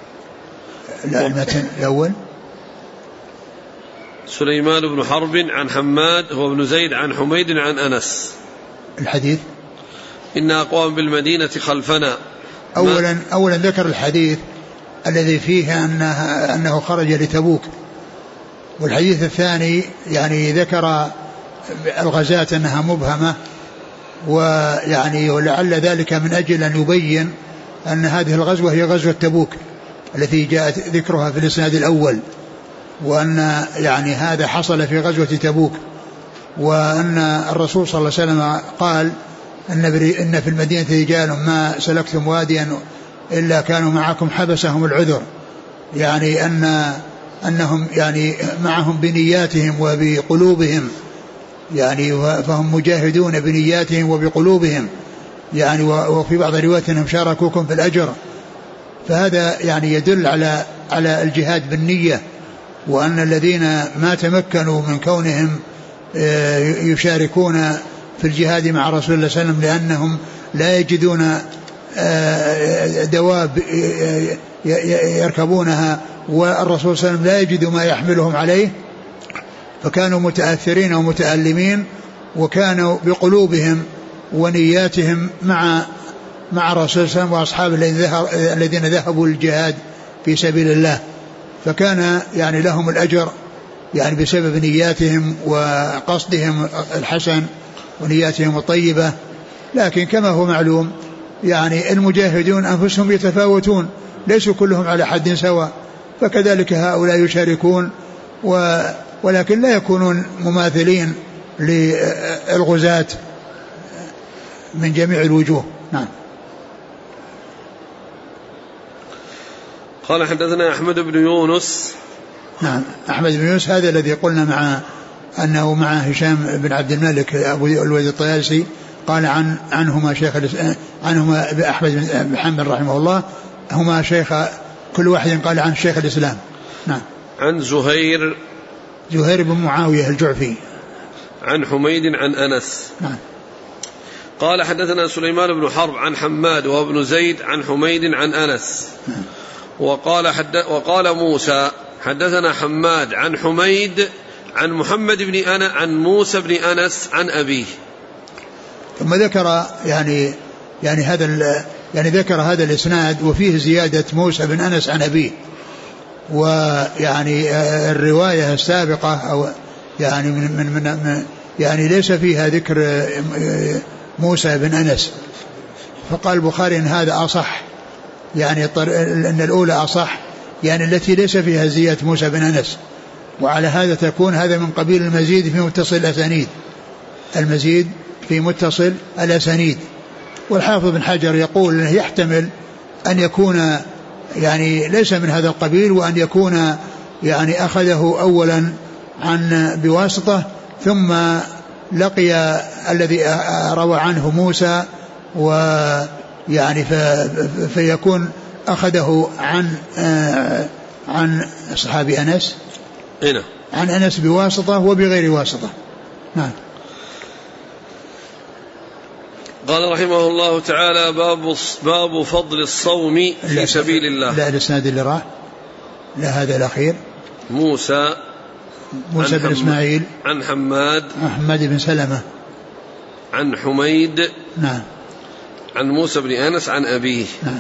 المتن الأول سليمان بن حرب عن حماد هو ابن زيد عن حميد عن أنس. الحديث: إن أقوام بالمدينة خلفنا. أولا ذكر الحديث الذي فيه أنه خرج لتبوك، والحديث الثاني يعني ذكر الغزاة أنها مبهمة، ويعني ولعل ذلك من أجل أن يبين أن هذه الغزوة هي غزوة تبوك التي جاءت ذكرها في الإسناد الأول، وأن يعني هذا حصل في غزوة تبوك، وأن الرسول صلى الله عليه وسلم قال: إن في المدينة رجال ما سلكتم واديا إلا كانوا معكم حبسهم العذر، يعني أنهم يعني معهم بنياتهم وبقلوبهم، يعني فهم مجاهدون بنياتهم وبقلوبهم، يعني وفي بعض الروايات أنهم شاركوكم في الأجر. فهذا يعني يدل على الجهاد بالنية، وأن الذين ما تمكنوا من كونهم يشاركون في الجهاد مع رسول الله صلى الله عليه وسلم لأنهم لا يجدون دواب يركبونها والرسول صلى الله عليه وسلم لا يجد ما يحملهم عليه، فكانوا متأثرين ومتألمين، وكانوا بقلوبهم ونياتهم مع الرسول صلى الله عليه وسلم وأصحابه الذين ذهبوا للجهاد في سبيل الله، فكان يعني لهم الأجر يعني بسبب نياتهم وقصدهم الحسن ونياتهم الطيبة. لكن كما هو معلوم يعني المجاهدون أنفسهم يتفاوتون، ليسوا كلهم على حد سواء، فكذلك هؤلاء يشاركون ولكن لا يكونون مماثلين للغزاة من جميع الوجوه. نعم. قال حدثنا أحمد بن يونس. نعم أحمد بن يونس هذا الذي قلنا أنه مع هشام بن عبد الملك أبو الوليد الطيالسي، قال عنهما أحمد بن حنبل رحمه الله هما شيخ كل واحد قال عن شيخ الإسلام. نعم. عن زهير بن معاوية الجعفي عن حميد عن أنس. نعم. قال حدثنا سليمان بن حرب عن حماد وابن زيد عن حميد عن أنس. نعم. وقال موسى حدثنا حماد عن حميد عن محمد عن موسى بن أنس عن أبيه. ثم ذكر يعني ذكر هذا الإسناد وفيه زيادة موسى بن أنس عن أبيه، ويعني الرواية السابقة أو يعني من يعني ليس فيها ذكر موسى بن أنس، فقال البخاري إن هذا أصح، يعني أن الأولى أصح، يعني التي ليس فيها زيادة موسى بن أنس، وعلى هذا تكون هذا من قبيل المزيد في متصل الأسانيد، المزيد في متصل الأسانيد. والحافظ بن حجر يقول أنه يحتمل أن يكون يعني ليس من هذا القبيل، وأن يكون يعني أخذه أولا عن بواسطة ثم لقي الذي روى عنه موسى، ويعني فيكون أخذه عن صحابي أنس هنا عن أنس بواسطة وبغير واسطة. نعم. قال رحمه الله تعالى باب فضل الصوم في سبيل الله. لا الإسناد اللي راح لا هذا الأخير موسى بن إسماعيل عن حماد بن سلمة عن حميد. نعم. عن موسى بن أنس عن أبيه. نعم.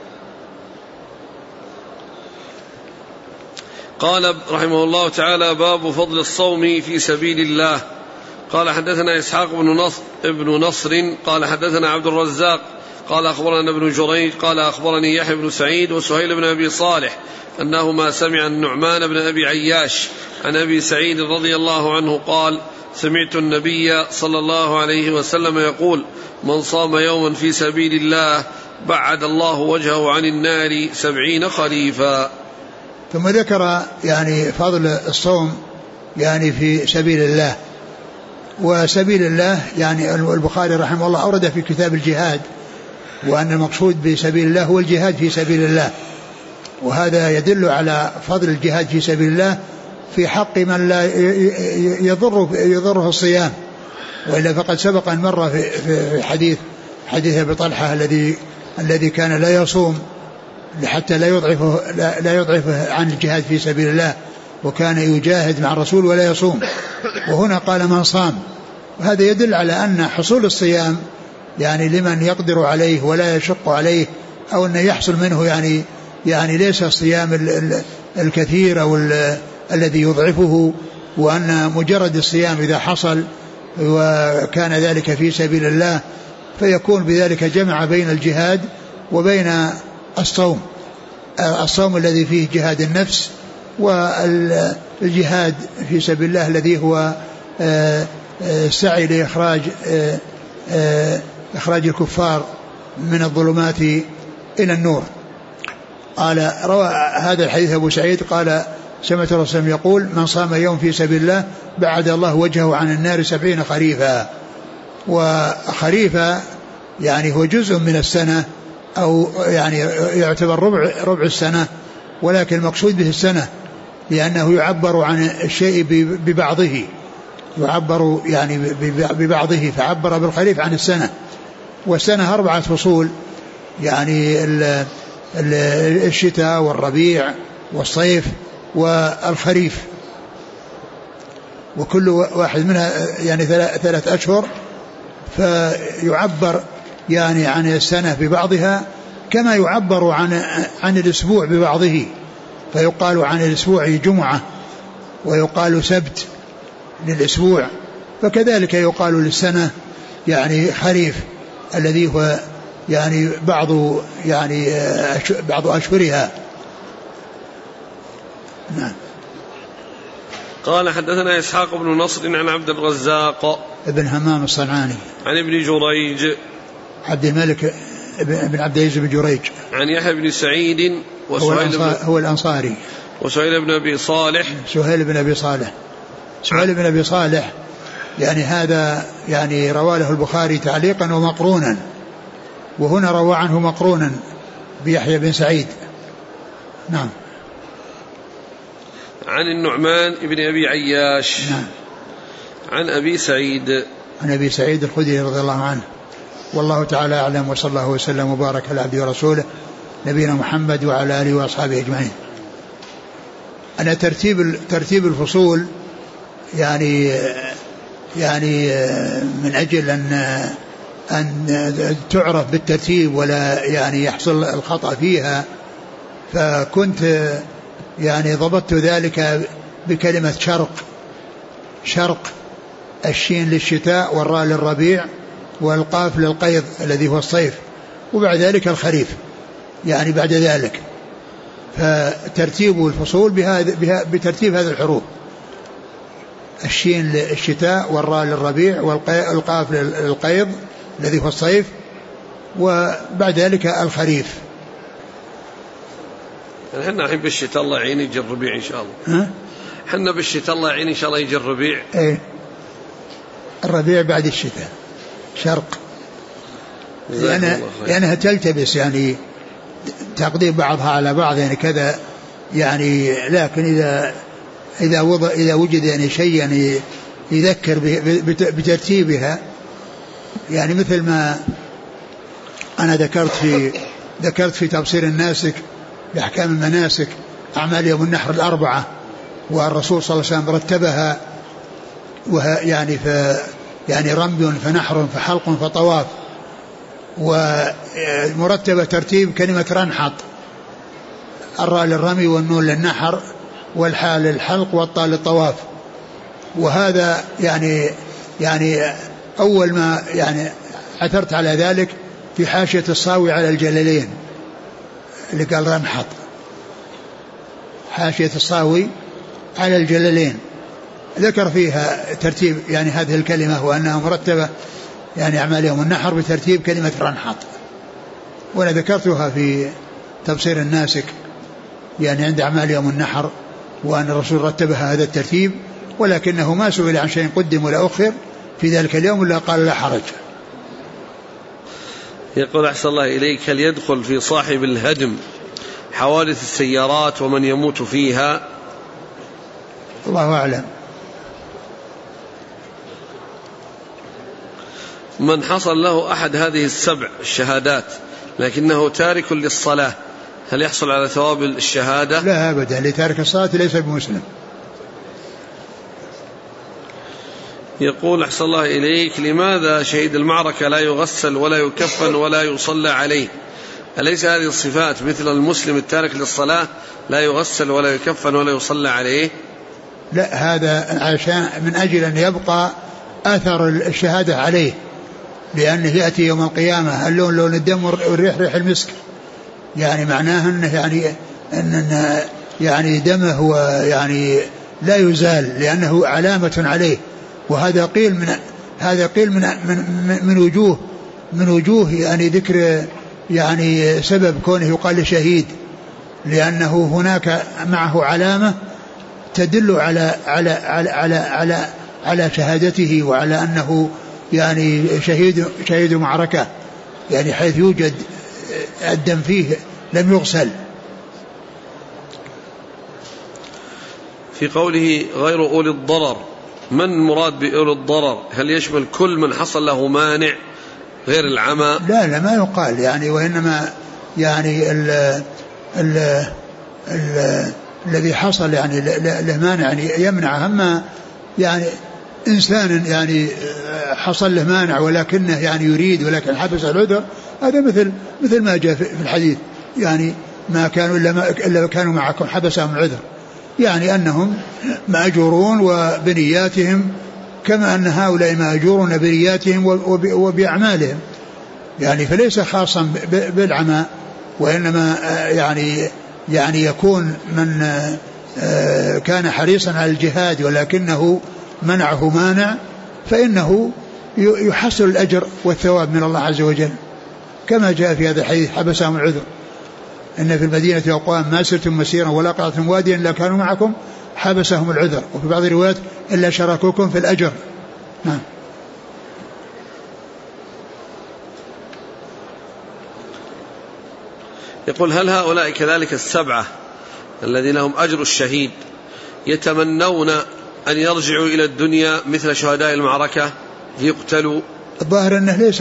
قال رحمه الله تعالى باب فضل الصوم في سبيل الله. قال حدثنا إسحاق بن نصر قال حدثنا عبد الرزاق قال أخبرنا ابن جريج قال أخبرني يحيى بن سعيد وسهيل بن أبي صالح أنهما سمع النعمان بن أبي عياش عن أبي سعيد رضي الله عنه قال سمعت النبي صلى الله عليه وسلم يقول من صام يوما في سبيل الله بعد الله وجهه عن النار 70 خريفا. ثم ذكر يعني فضل الصوم يعني في سبيل الله. وسبيل الله يعني البخاري رحمه الله أورد في كتاب الجهاد، وأن المقصود بسبيل الله هو الجهاد في سبيل الله، وهذا يدل على فضل الجهاد في سبيل الله في حق من لا يضره الصيام. وإلا فقد سبق أن مر في حديث أبي طلحة الذي كان لا يصوم حتى لا يضعفه عن الجهاد في سبيل الله، وكان يجاهد مع الرسول ولا يصوم، وهنا قال من صام. وهذا يدل على أن حصول الصيام يعني لمن يقدر عليه ولا يشق عليه، أو أن يحصل منه يعني ليس الصيام الكثير أو الذي يضعفه، وأن مجرد الصيام إذا حصل وكان ذلك في سبيل الله فيكون بذلك جمع بين الجهاد وبين الصوم الذي فيه جهاد النفس، والجهاد في سبيل الله الذي هو السعي لإخراج الكفار من الظلمات إلى النور. قال روى هذا الحديث أبو سعيد قال سمعت الرسول يقول من صام يوم في سبيل الله بعد الله وجهه عن النار 70 خريفا. وخريفا يعني هو جزء من السنة، أو يعني يعتبر ربع السنة، ولكن المقصود به السنة لأنه يعبر عن الشيء ببعضه، يعبر يعني ببعضه، فعبر بالخريف عن السنة. والسنة 4 فصول، يعني الشتاء والربيع والصيف والخريف، وكل واحد منها يعني 3 أشهر، فيعبر يعني عن السنة ببعضها كما يعبر عن الأسبوع ببعضه، فيقال عن الأسبوع جمعة ويقال سبت للأسبوع، فكذلك يقال للسنة يعني خريف الذي هو يعني بعض أشهرها. نعم. قال حدثنا إسحاق بن نصر عن عبد الرزاق ابن همام الصنعاني عن ابن جريج عبد الملك بن عبد العزيز بن جريج عن يحيى بن سعيد هو الأنصاري وسهيل بن أبي صالح. سهيل بن أبي صالح يعني هذا يعني رواه له البخاري تعليقا ومقرونا، وهنا روى عنه مقرونا بيحيى بن سعيد. نعم. عن النعمان بن أبي عياش. نعم. عن أبي سعيد الخدري رضي الله عنه. والله تعالى أعلم، وصلى الله وسلم وبارك على عبده ورسوله نبينا محمد وعلى آله وأصحابه أجمعين. أنا ترتيب الفصول يعني من أجل أن تعرف بالترتيب ولا يعني يحصل الخطأ فيها، فكنت يعني ضبطت ذلك بكلمة شرق، الشين للشتاء والراء للربيع والقاف للقيض الذي هو الصيف، وبعد ذلك الخريف يعني بعد ذلك. فترتيب الفصول بترتيب هذه الحروف: الشين للشتاء والراء للربيع والقاف للقيض الذي هو الصيف، وبعد ذلك الخريف. احنا الحين بالشتاء الله يعين يجي الربيع ان شاء الله. احنا بالشتاء الله يعين ان شاء الله يجي الربيع. ايه الربيع بعد الشتاء شرق، لأنها تلتبس يعني تقديم بعضها على بعض يعني كذا يعني. لكن إذا وجد يعني شيء يعني يذكر بترتيبها، يعني مثل ما أنا ذكرت في تبصير الناسك بأحكام المناسك أعمال يوم النحر 4، والرسول صلى الله عليه وسلم رتبها، ويعني يعني رمي فنحر فحلق فطواف، ومرتبة ترتيب كلمة رنحط: الراء للرمي والنون للنحر والحاء للحلق والطاء للطواف. وهذا يعني أول ما يعني عثرت على ذلك في حاشية الصاوي على الجلالين اللي قال رنحط، حاشية الصاوي على الجلالين ذكر فيها ترتيب يعني هذه الكلمة، وأنها مرتبة يعني أعمال يوم النحر بترتيب كلمة رنحط. وأنا ذكرتها في تبصير الناسك يعني عند أعمال يوم النحر، وأن الرسول رتبها هذا الترتيب، ولكنه ما سئل عن شيء قدم ولا أخر في ذلك اليوم إلا قال لا حرج. يقول أحسن الله إليك: هل يدخل في صاحب الهدم حوادث السيارات ومن يموت فيها؟ الله أعلم. من حصل له أحد هذه 7 الشهادات لكنه تارك للصلاة، هل يحصل على ثواب الشهادة؟ لا أبدا، لتارك الصلاة ليس بمسلم. يقول أحسن الله إليك: لماذا شهيد المعركة لا يغسل ولا يكفن ولا يصلى عليه؟ أليس هذه الصفات مثل المسلم التارك للصلاة لا يغسل ولا يكفن ولا يصلى عليه؟ لا، هذا عشان من أجل أن يبقى أثر الشهادة عليه، لأنه يأتي يوم القيامة اللون لون الدم والريح ريح المسك، يعني معناه أنه يعني دمه ويعني لا يزال لأنه علامة عليه. وهذا قيل من وجوه يعني ذكر يعني سبب كونه يقال شهيد، لأنه هناك معه علامة تدل على شهادته وعلى أنه يعني شهيد معركة، يعني حيث يوجد الدم فيه لم يغسل. في قوله غير أولي الضرر، من مراد بأولي الضرر؟ هل يشمل كل من حصل له مانع غير العمى؟ لا ما يقال يعني، وإنما يعني الذي حصل يعني له مانع يعني يمنع. أما يعني إنسان يعني حصل له مانع ولكنه يعني يريد ولكن حبس العذر، هذا مثل ما جاء في الحديث يعني ما كانوا إلا كانوا معكم حبسهم العذر، يعني أنهم مأجورون وبنياتهم كما أن هؤلاء مأجورون بنياتهم وبأعمالهم يعني، فليس خاصا بالعمى، وإنما يعني يكون من كان حريصا على الجهاد ولكنه منعه مانع فإنه يحصل الأجر والثواب من الله عز وجل، كما جاء في هذا الحديث حبسهم العذر. إن في المدينة أقوام ما سرتم مسيرا ولا قطعتم واديا إلا كانوا معكم حبسهم العذر، وفي بعض الروايات إلا شاركوكم في الأجر. نعم. يقول هل هؤلاء كذلك السبعة الذين لهم أجر الشهيد يتمنون أن يرجعوا إلى الدنيا مثل شهداء المعركة يقتلوا؟ الظاهر أنه ليس،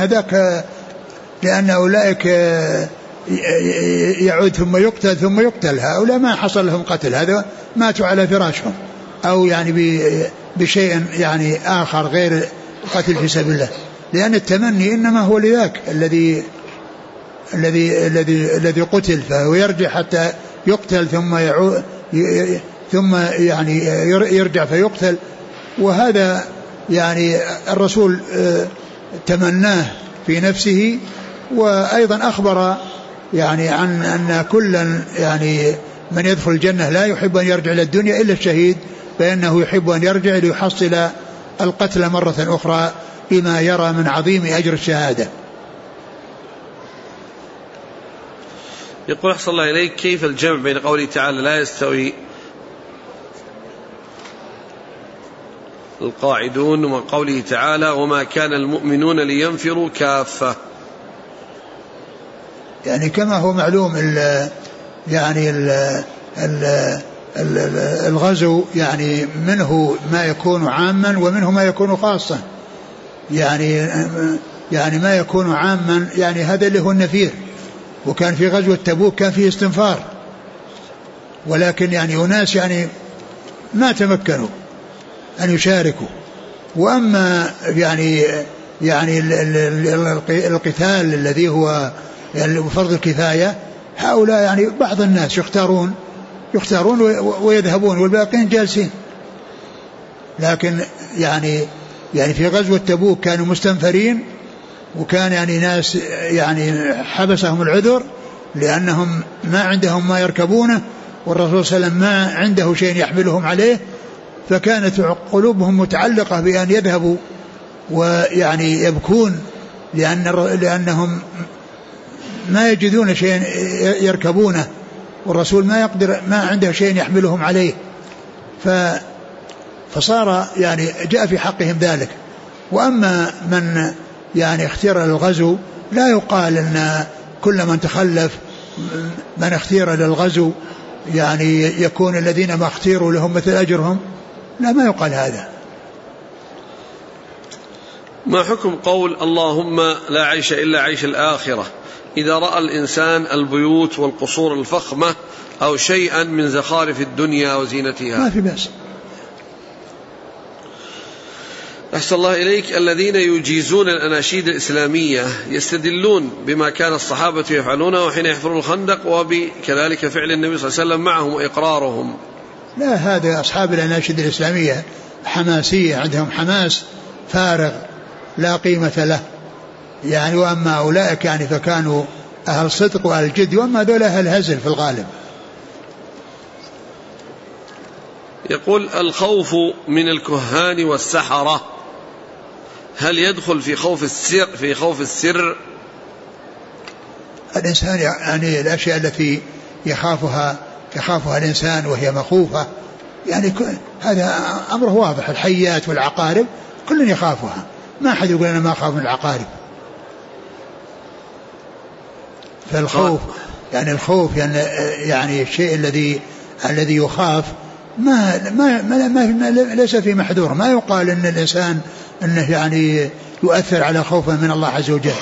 لأن أولئك يعود ثم يقتل هؤلاء ما حصل لهم قتل، هذا ماتوا على فراشهم أو يعني بشيء يعني آخر غير قتل في سبيل الله، لأن التمني إنما هو لذاك الذي قتل فهو يرجع حتى يقتل ثم يعود ثم يعني يرجع فيقتل، وهذا يعني الرسول تمناه في نفسه، وأيضا أخبر يعني عن أن كلا يعني من يدخل الجنة لا يحب أن يرجع إلى الدنيا إلا الشهيد، فإنه يحب أن يرجع ليحصل القتل مرة أخرى بما يرى من عظيم أجر الشهادة. يقول أحسن الله إليك كيف الجمع بين قوله تعالى لا يستوي القاعدون وقوله تعالى وما كان المؤمنون لينفروا كافة؟ يعني كما هو معلوم الغزو يعني منه ما يكون عاما ومنه ما يكون خاصا، يعني ما يكون عاما يعني هذا اللي هو النفير، وكان في غزوة تبوك كان فيه استنفار، ولكن يعني أناس يعني ما تمكنوا أن يشاركوا. وأما يعني القتال الذي هو يعني فرض الكفاية، هؤلاء يعني بعض الناس يختارون ويذهبون والباقين جالسين. لكن يعني في غزوة تبوك كانوا مستنفرين، وكان يعني ناس يعني حبسهم العذر لأنهم ما عندهم ما يركبونه، والرسول صلى الله عليه وسلم ما عنده شيء يحملهم عليه، فكانت قلوبهم متعلقة بأن يذهبوا ويعني يبكون لأنهم ما يجدون شيء يركبونه، والرسول ما عنده شيء يحملهم عليه، فصار يعني جاء في حقهم ذلك. وأما من يعني اختير للغزو لا يقال أن كل من تخلف من اختير للغزو يعني يكون الذين ما اختيروا لهم مثل أجرهم، لا ما يقال هذا. ما حكم قول اللهم لا عيش إلا عيش الآخرة إذا رأى الإنسان البيوت والقصور الفخمة أو شيئا من زخارف الدنيا وزينتها؟ ما في بأس. أحسن الله إليك الذين يجيزون الأناشيد الإسلامية يستدلون بما كان الصحابة يفعلونه حين يحفرون الخندق وبكذلك فعل النبي صلى الله عليه وسلم معهم وإقرارهم. لا، هذا أصحاب الأناشيد الإسلامية حماسية، عندهم حماس فارغ لا قيمة له يعني. وأما أولئك يعني فكانوا أهل صدق وأهل جد، وأما ذولا أهل هزل في الغالب. يقول الخوف من الكهان والسحرة هل يدخل في خوف السر؟ الإنسان يعني الأشياء التي يخافها الإنسان وهي مخوفة يعني هذا أمره واضح، الحيات والعقارب كل يخافها، ما أحد يقول أنا ما أخاف من العقارب. فالخوف يعني الخوف يعني الشيء الذي يخاف ما ليس في محذور. ما يقال ان الانسان انه يؤثر على خوفه من الله عز وجل.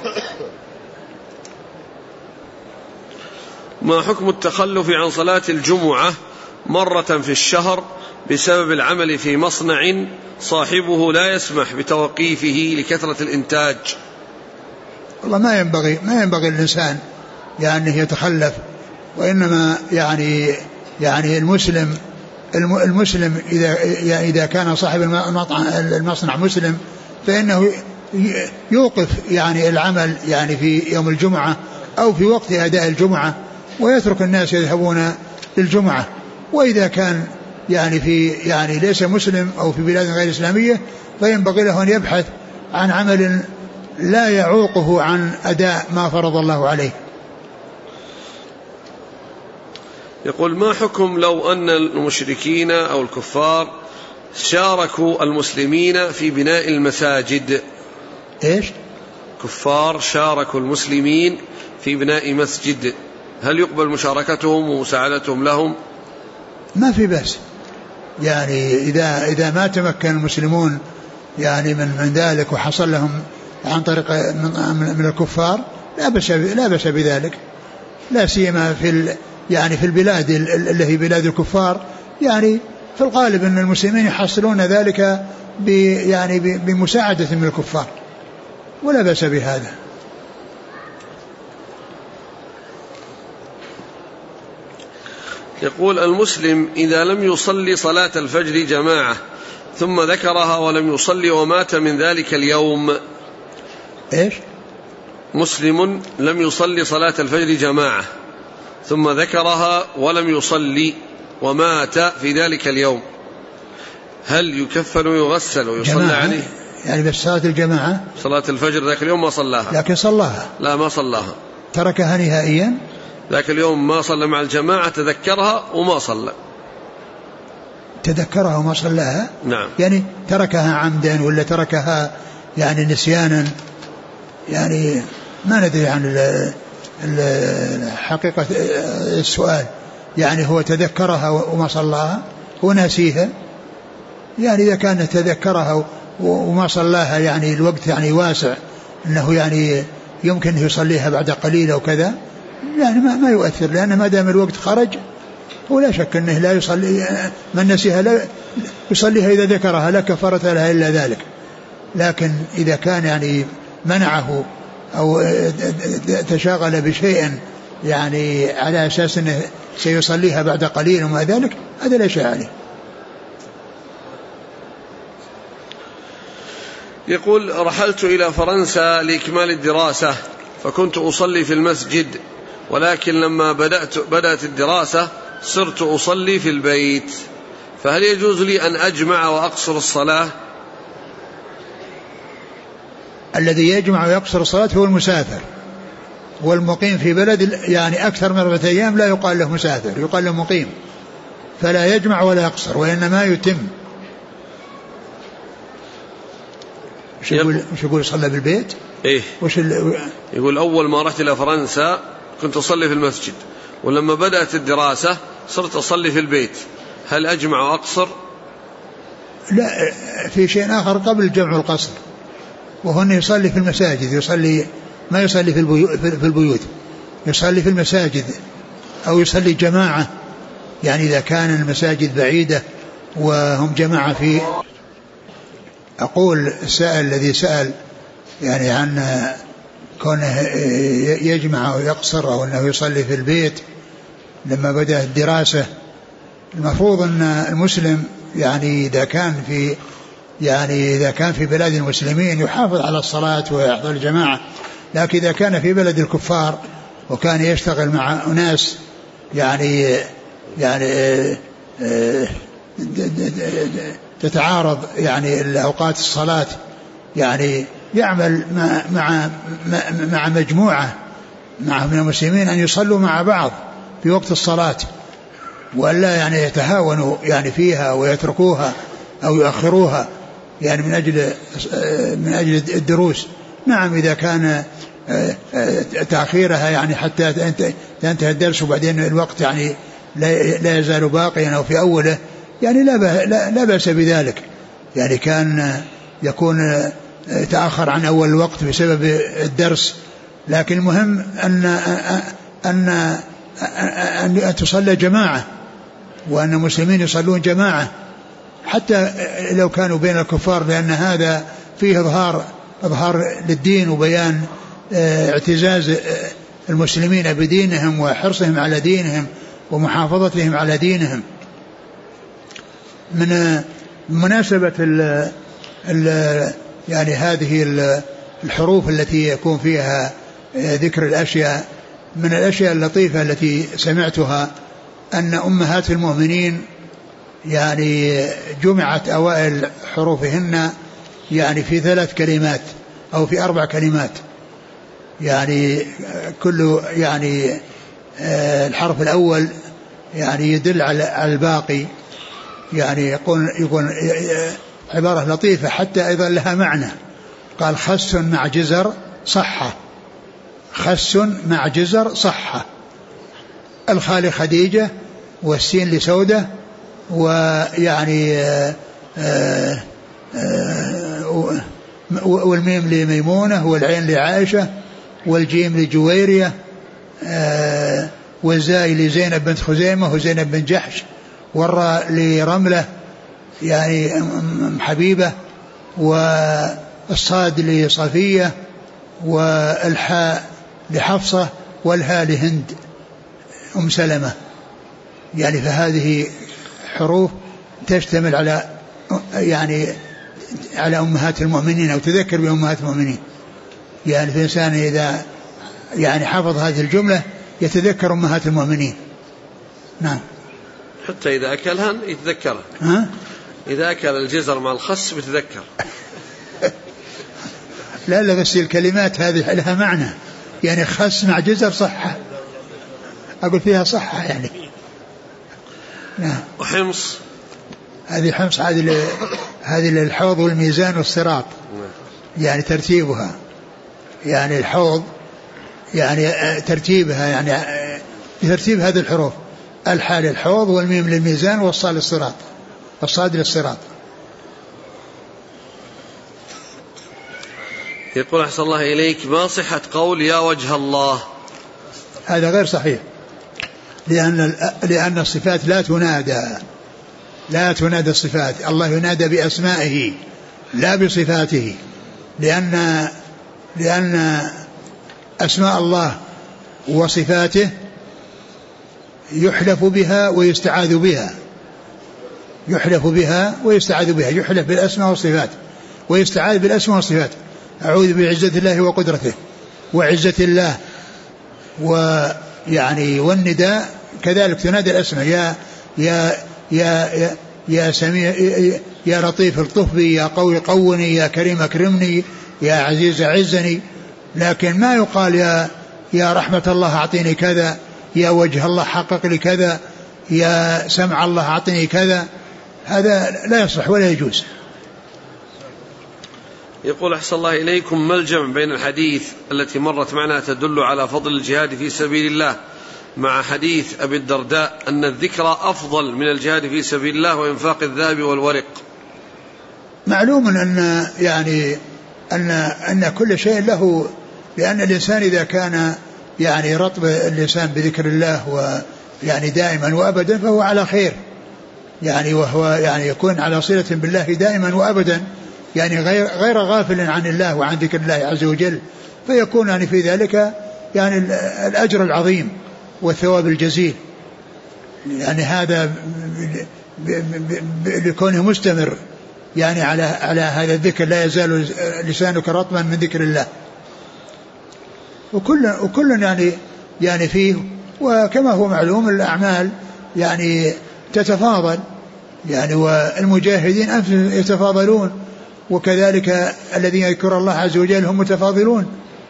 ما حكم التخلف عن صلاة الجمعة مرة في الشهر بسبب العمل في مصنع صاحبه لا يسمح بتوقيفه لكثرة الإنتاج؟ والله ما ينبغي الإنسان يعني يتخلف، وإنما يعني المسلم إذا كان صاحب المصنع مسلم فإنه يوقف يعني العمل يعني في يوم الجمعة أو في وقت أداء الجمعة ويترك الناس يذهبون للجمعة. وإذا كان يعني ليس مسلم أو في بلاد غير إسلامية فينبغي له أن يبحث عن عمل لا يعوقه عن أداء ما فرض الله عليه. يقول: ما حكم لو أن المشركين أو الكفار شاركوا المسلمين في بناء المساجد؟ إيش؟ كفار شاركوا المسلمين في بناء مسجد، هل يقبل مشاركتهم ومساعدتهم لهم؟ ما في بأس، يعني إذا ما تمكن المسلمون يعني من ذلك وحصل لهم عن طريق من الكفار لا بأس بذلك، لا سيما في البلاد اللي هي بلاد الكفار. يعني في الغالب أن المسلمين يحصلون ذلك بمساعدة من الكفار، ولا بأس بهذا. يقول: المسلم إذا لم يصلي صلاة الفجر جماعة ثم ذكرها ولم يصلي ومات من ذلك اليوم. إيش؟ مسلم لم يصلي صلاة الفجر جماعة ثم ذكرها ولم يصلي ومات في ذلك اليوم، هل يكفن ويغسل ويصلى عليه؟ يعني بس صلاة الجماعة، صلاة الفجر ذاك اليوم ما صلاها، لكن صلاها. لا، ما صلاها، تركها نهائيا. ذاك اليوم ما صلى مع الجماعة، تذكرها وما صلى. تذكرها وما صلاها؟ نعم. يعني تركها عمدا ولا تركها يعني نسيانا؟ يعني ما ندري عن حقيقة السؤال. يعني هو تذكرها وما صلاها ونسيها، يعني إذا كان تذكرها وما صلاها يعني الوقت يعني واسع أنه يعني يمكن يصليها بعد قليل أو كذا، يعني ما يؤثر، لأن ما دام الوقت خرج ولا شك أنه لا يصلي. من نسيها لا يصليها إذا ذكرها، لا كفارة لها إلا ذلك. لكن إذا كان يعني منعه أو تشاغل بشيء يعني على أساس أنه سيصليها بعد قليل وما ذلك، هذا لا شيء عليه. يقول: رحلت إلى فرنسا لإكمال الدراسة، فكنت أصلي في المسجد، ولكن لما بدأت الدراسة صرت أصلي في البيت، فهل يجوز لي أن أجمع وأقصر الصلاة؟ الذي يجمع ويقصر الصلاة هو المسافر، والمقيم في بلد يعني أكثر من 4 أيام لا يقال له مسافر، يقال له مقيم، فلا يجمع ولا يقصر وإنما يتم. مش يقول صلى بالبيت؟ إيه؟ يقول: أول ما رحت إلى فرنسا كنت أصلي في المسجد، ولما بدأت الدراسة صرت أصلي في البيت، هل أجمع وأقصر؟ لا، في شيء آخر قبل الجمع والقصر، وهو أنه يصلي في المساجد، يصلي ما يصلي في البيوت، يصلي في المساجد أو يصلي جماعة. يعني إذا كان المساجد بعيدة وهم جماعة في. أقول السائل الذي سأل يعني عن كونه يجمع أو يقصر أو أنه يصلي في البيت لما بدأ الدراسة، المفروض أن المسلم يعني إذا كان في بلاد المسلمين يحافظ على الصلاة ويحضر الجماعة، لكن إذا كان في بلد الكفار وكان يشتغل مع أناس يعني تتعارض يعني الأوقات الصلاة، يعني يعمل مع مجموعة من المسلمين أن يصلوا مع بعض في وقت الصلاة، ولا يعني يتهاونوا يعني فيها ويتركوها أو يؤخروها يعني من أجل الدروس. نعم، إذا كان تأخيرها يعني حتى تنتهي الدرس وبعدين الوقت يعني لا يزال باقيا أو في أوله، يعني لا بأس بذلك. يعني كان يكون تأخر عن أول الوقت بسبب الدرس، لكن المهم أن تصلى جماعة، وأن المسلمين يصلون جماعة حتى لو كانوا بين الكفار، لأن هذا فيه إظهار للدين وبيان اعتزاز المسلمين بدينهم وحرصهم على دينهم ومحافظتهم على دينهم. من مناسبة يعني هذه الحروف التي يكون فيها ذكر الأشياء، من الأشياء اللطيفة التي سمعتها أن أمهات المؤمنين يعني جمعت أوائل حروفهن يعني في 3 كلمات أو في 4 كلمات، يعني كل يعني الحرف الأول يعني يدل على الباقي، يعني يكون عبارة لطيفة حتى أيضا لها معنى. قال خس مع جزر صحة، خس مع جزر صحة، الخال خديجة والسين لسودة ويعني والميم لميمونة والعين لعائشة والجيم لجويرية والزاي لزينب بنت خزيمة وزينب بن جحش والراء لرملة يعني حبيبة والصاد لصفية والحاء لحفصة والهاء لهند أم سلمة. يعني فهذه حروف تشتمل على يعني على أمهات المؤمنين أو تذكر بأمهات المؤمنين. يعني الإنسان إذا يعني حفظ هذه الجملة يتذكر أمهات المؤمنين. نعم. حتى إذا أكلها يتذكرها. إذا أكل الجزر مع الخس بتذكر. لا بس الكلمات هذه لها معنى، يعني خس مع جزر صحة، أقول فيها صحة يعني. نعم. وحمص، هذه حمص، هذه للحوض والميزان والصراط، يعني ترتيبها، يعني الحوض يعني ترتيبها، يعني ترتيب هذه الحروف، الحاء للحوض والميم للميزان والصاد للصراط، والصاد للصراط. يقول أحسن الله إليك، ما صحة قول يا وجه الله؟ هذا غير صحيح، لأن الصفات لا تنادى الصفات، الله ينادى بأسمائه لا بصفاته، لأن أسماء الله وصفاته يحلف بها ويستعاذ بها، يحلف بالأسماء والصفات ويستعاذ بالأسماء والصفات. أعوذ بعزة الله وقدرته وعزة الله، ويعني والنداء كذلك تنادي الأسماء، يا سميع، يا لطيف الطف بي، يا قوي قوني، يا كريم اكرمني، يا عزيز عزني. لكن ما يقال يا رحمة الله أعطيني كذا، يا وجه الله حقق لي كذا، يا سمع الله أعطيني كذا، هذا لا يصح ولا يجوز. يقول أحسن الله إليكم، ما الجمع بين الحديث التي مرت معنا تدل على فضل الجهاد في سبيل الله مع حديث أبي الدرداء أن الذكر أفضل من الجهاد في سبيل الله وإنفاق الذهب والورق؟ معلوم أن يعني أن كل شيء له، لأن الإنسان إذا كان يعني رطب اللسان بذكر الله ويعني دائما وأبدا فهو على خير، يعني وهو يعني يكون على صلة بالله دائما وأبدا، يعني غير غافل عن الله وعن ذكر الله عز وجل، فيكون يعني في ذلك يعني الأجر العظيم والثواب الجزيل. يعني هذا لكونه مستمر يعني على هذا الذكر، لا يزال لسانك رطبا من ذكر الله. وكل يعني فيه، وكما هو معلوم الأعمال يعني تتفاضل، يعني والمجاهدين أنفسهم يتفاضلون، وكذلك الذين يذكر الله عز وجل هم متفاضلون.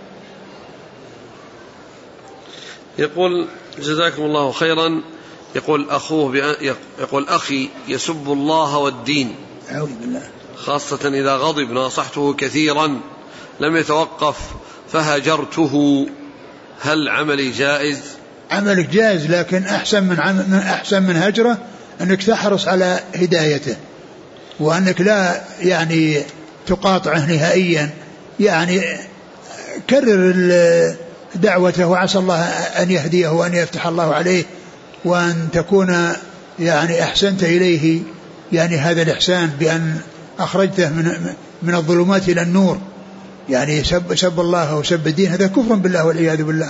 يقول جزاكم الله خيرا، يقول يقول أخي يسب الله والدين، أعوذ بالله، خاصة إذا غضب، ناصحته كثيرا لم يتوقف فهجرته، هل عملي جائز؟ عملك جائز، لكن أحسن من هجره أنك تحرص على هدايته، وأنك لا يعني تقاطعه نهائيا، يعني كرر دعوته وعسى الله أن يهديه وأن يفتح الله عليه، وأن تكون يعني أحسنت إليه يعني هذا الإحسان بأن أخرجته من الظلمات إلى النور. يعني سب الله وسب الدين هذا كفر بالله والعياذ بالله.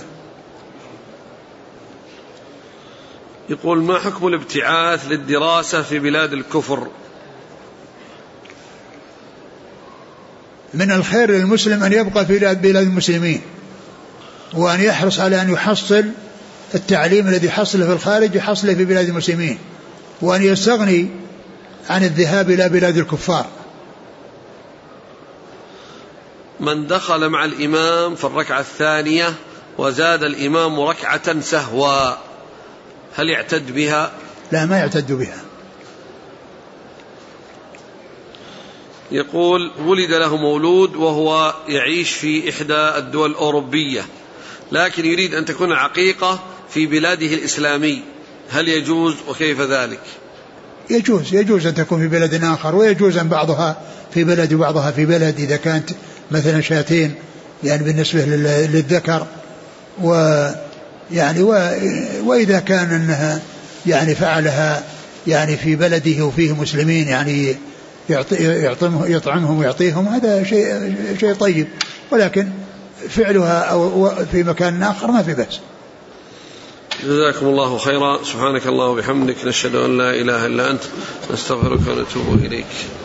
يقول: ما حكم الابتعاث للدراسة في بلاد الكفر؟ من الخير للمسلم أن يبقى في بلاد المسلمين، وأن يحرص على أن يحصل التعليم الذي حصله في الخارج يحصله في بلاد المسلمين، وأن يستغني عن الذهاب إلى بلاد الكفار. من دخل مع الإمام في الركعة الثانية وزاد الإمام ركعة سهوا هل يعتد بها؟ لا، ما يعتد بها. يقول: ولد له مولود وهو يعيش في إحدى الدول الأوروبية، لكن يريد أن تكون عقيقة في بلاده الإسلامي، هل يجوز وكيف ذلك؟ يجوز أن تكون في بلد آخر، ويجوز أن بعضها في بلد وبعضها في بلد، إذا كانت مثلا شاتين يعني بالنسبة للذكر، ويعني وإذا كان أنها يعني فعلها يعني في بلده وفيه مسلمين يعني يطعمهم ويعطيهم، هذا شيء طيب، ولكن فعلها أو في مكان آخر ما في بأس. جزاكم الله خيرا. سبحانك الله وبحمدك، نشهد أن لا إله إلا أنت، نستغفرك ونتوب إليك.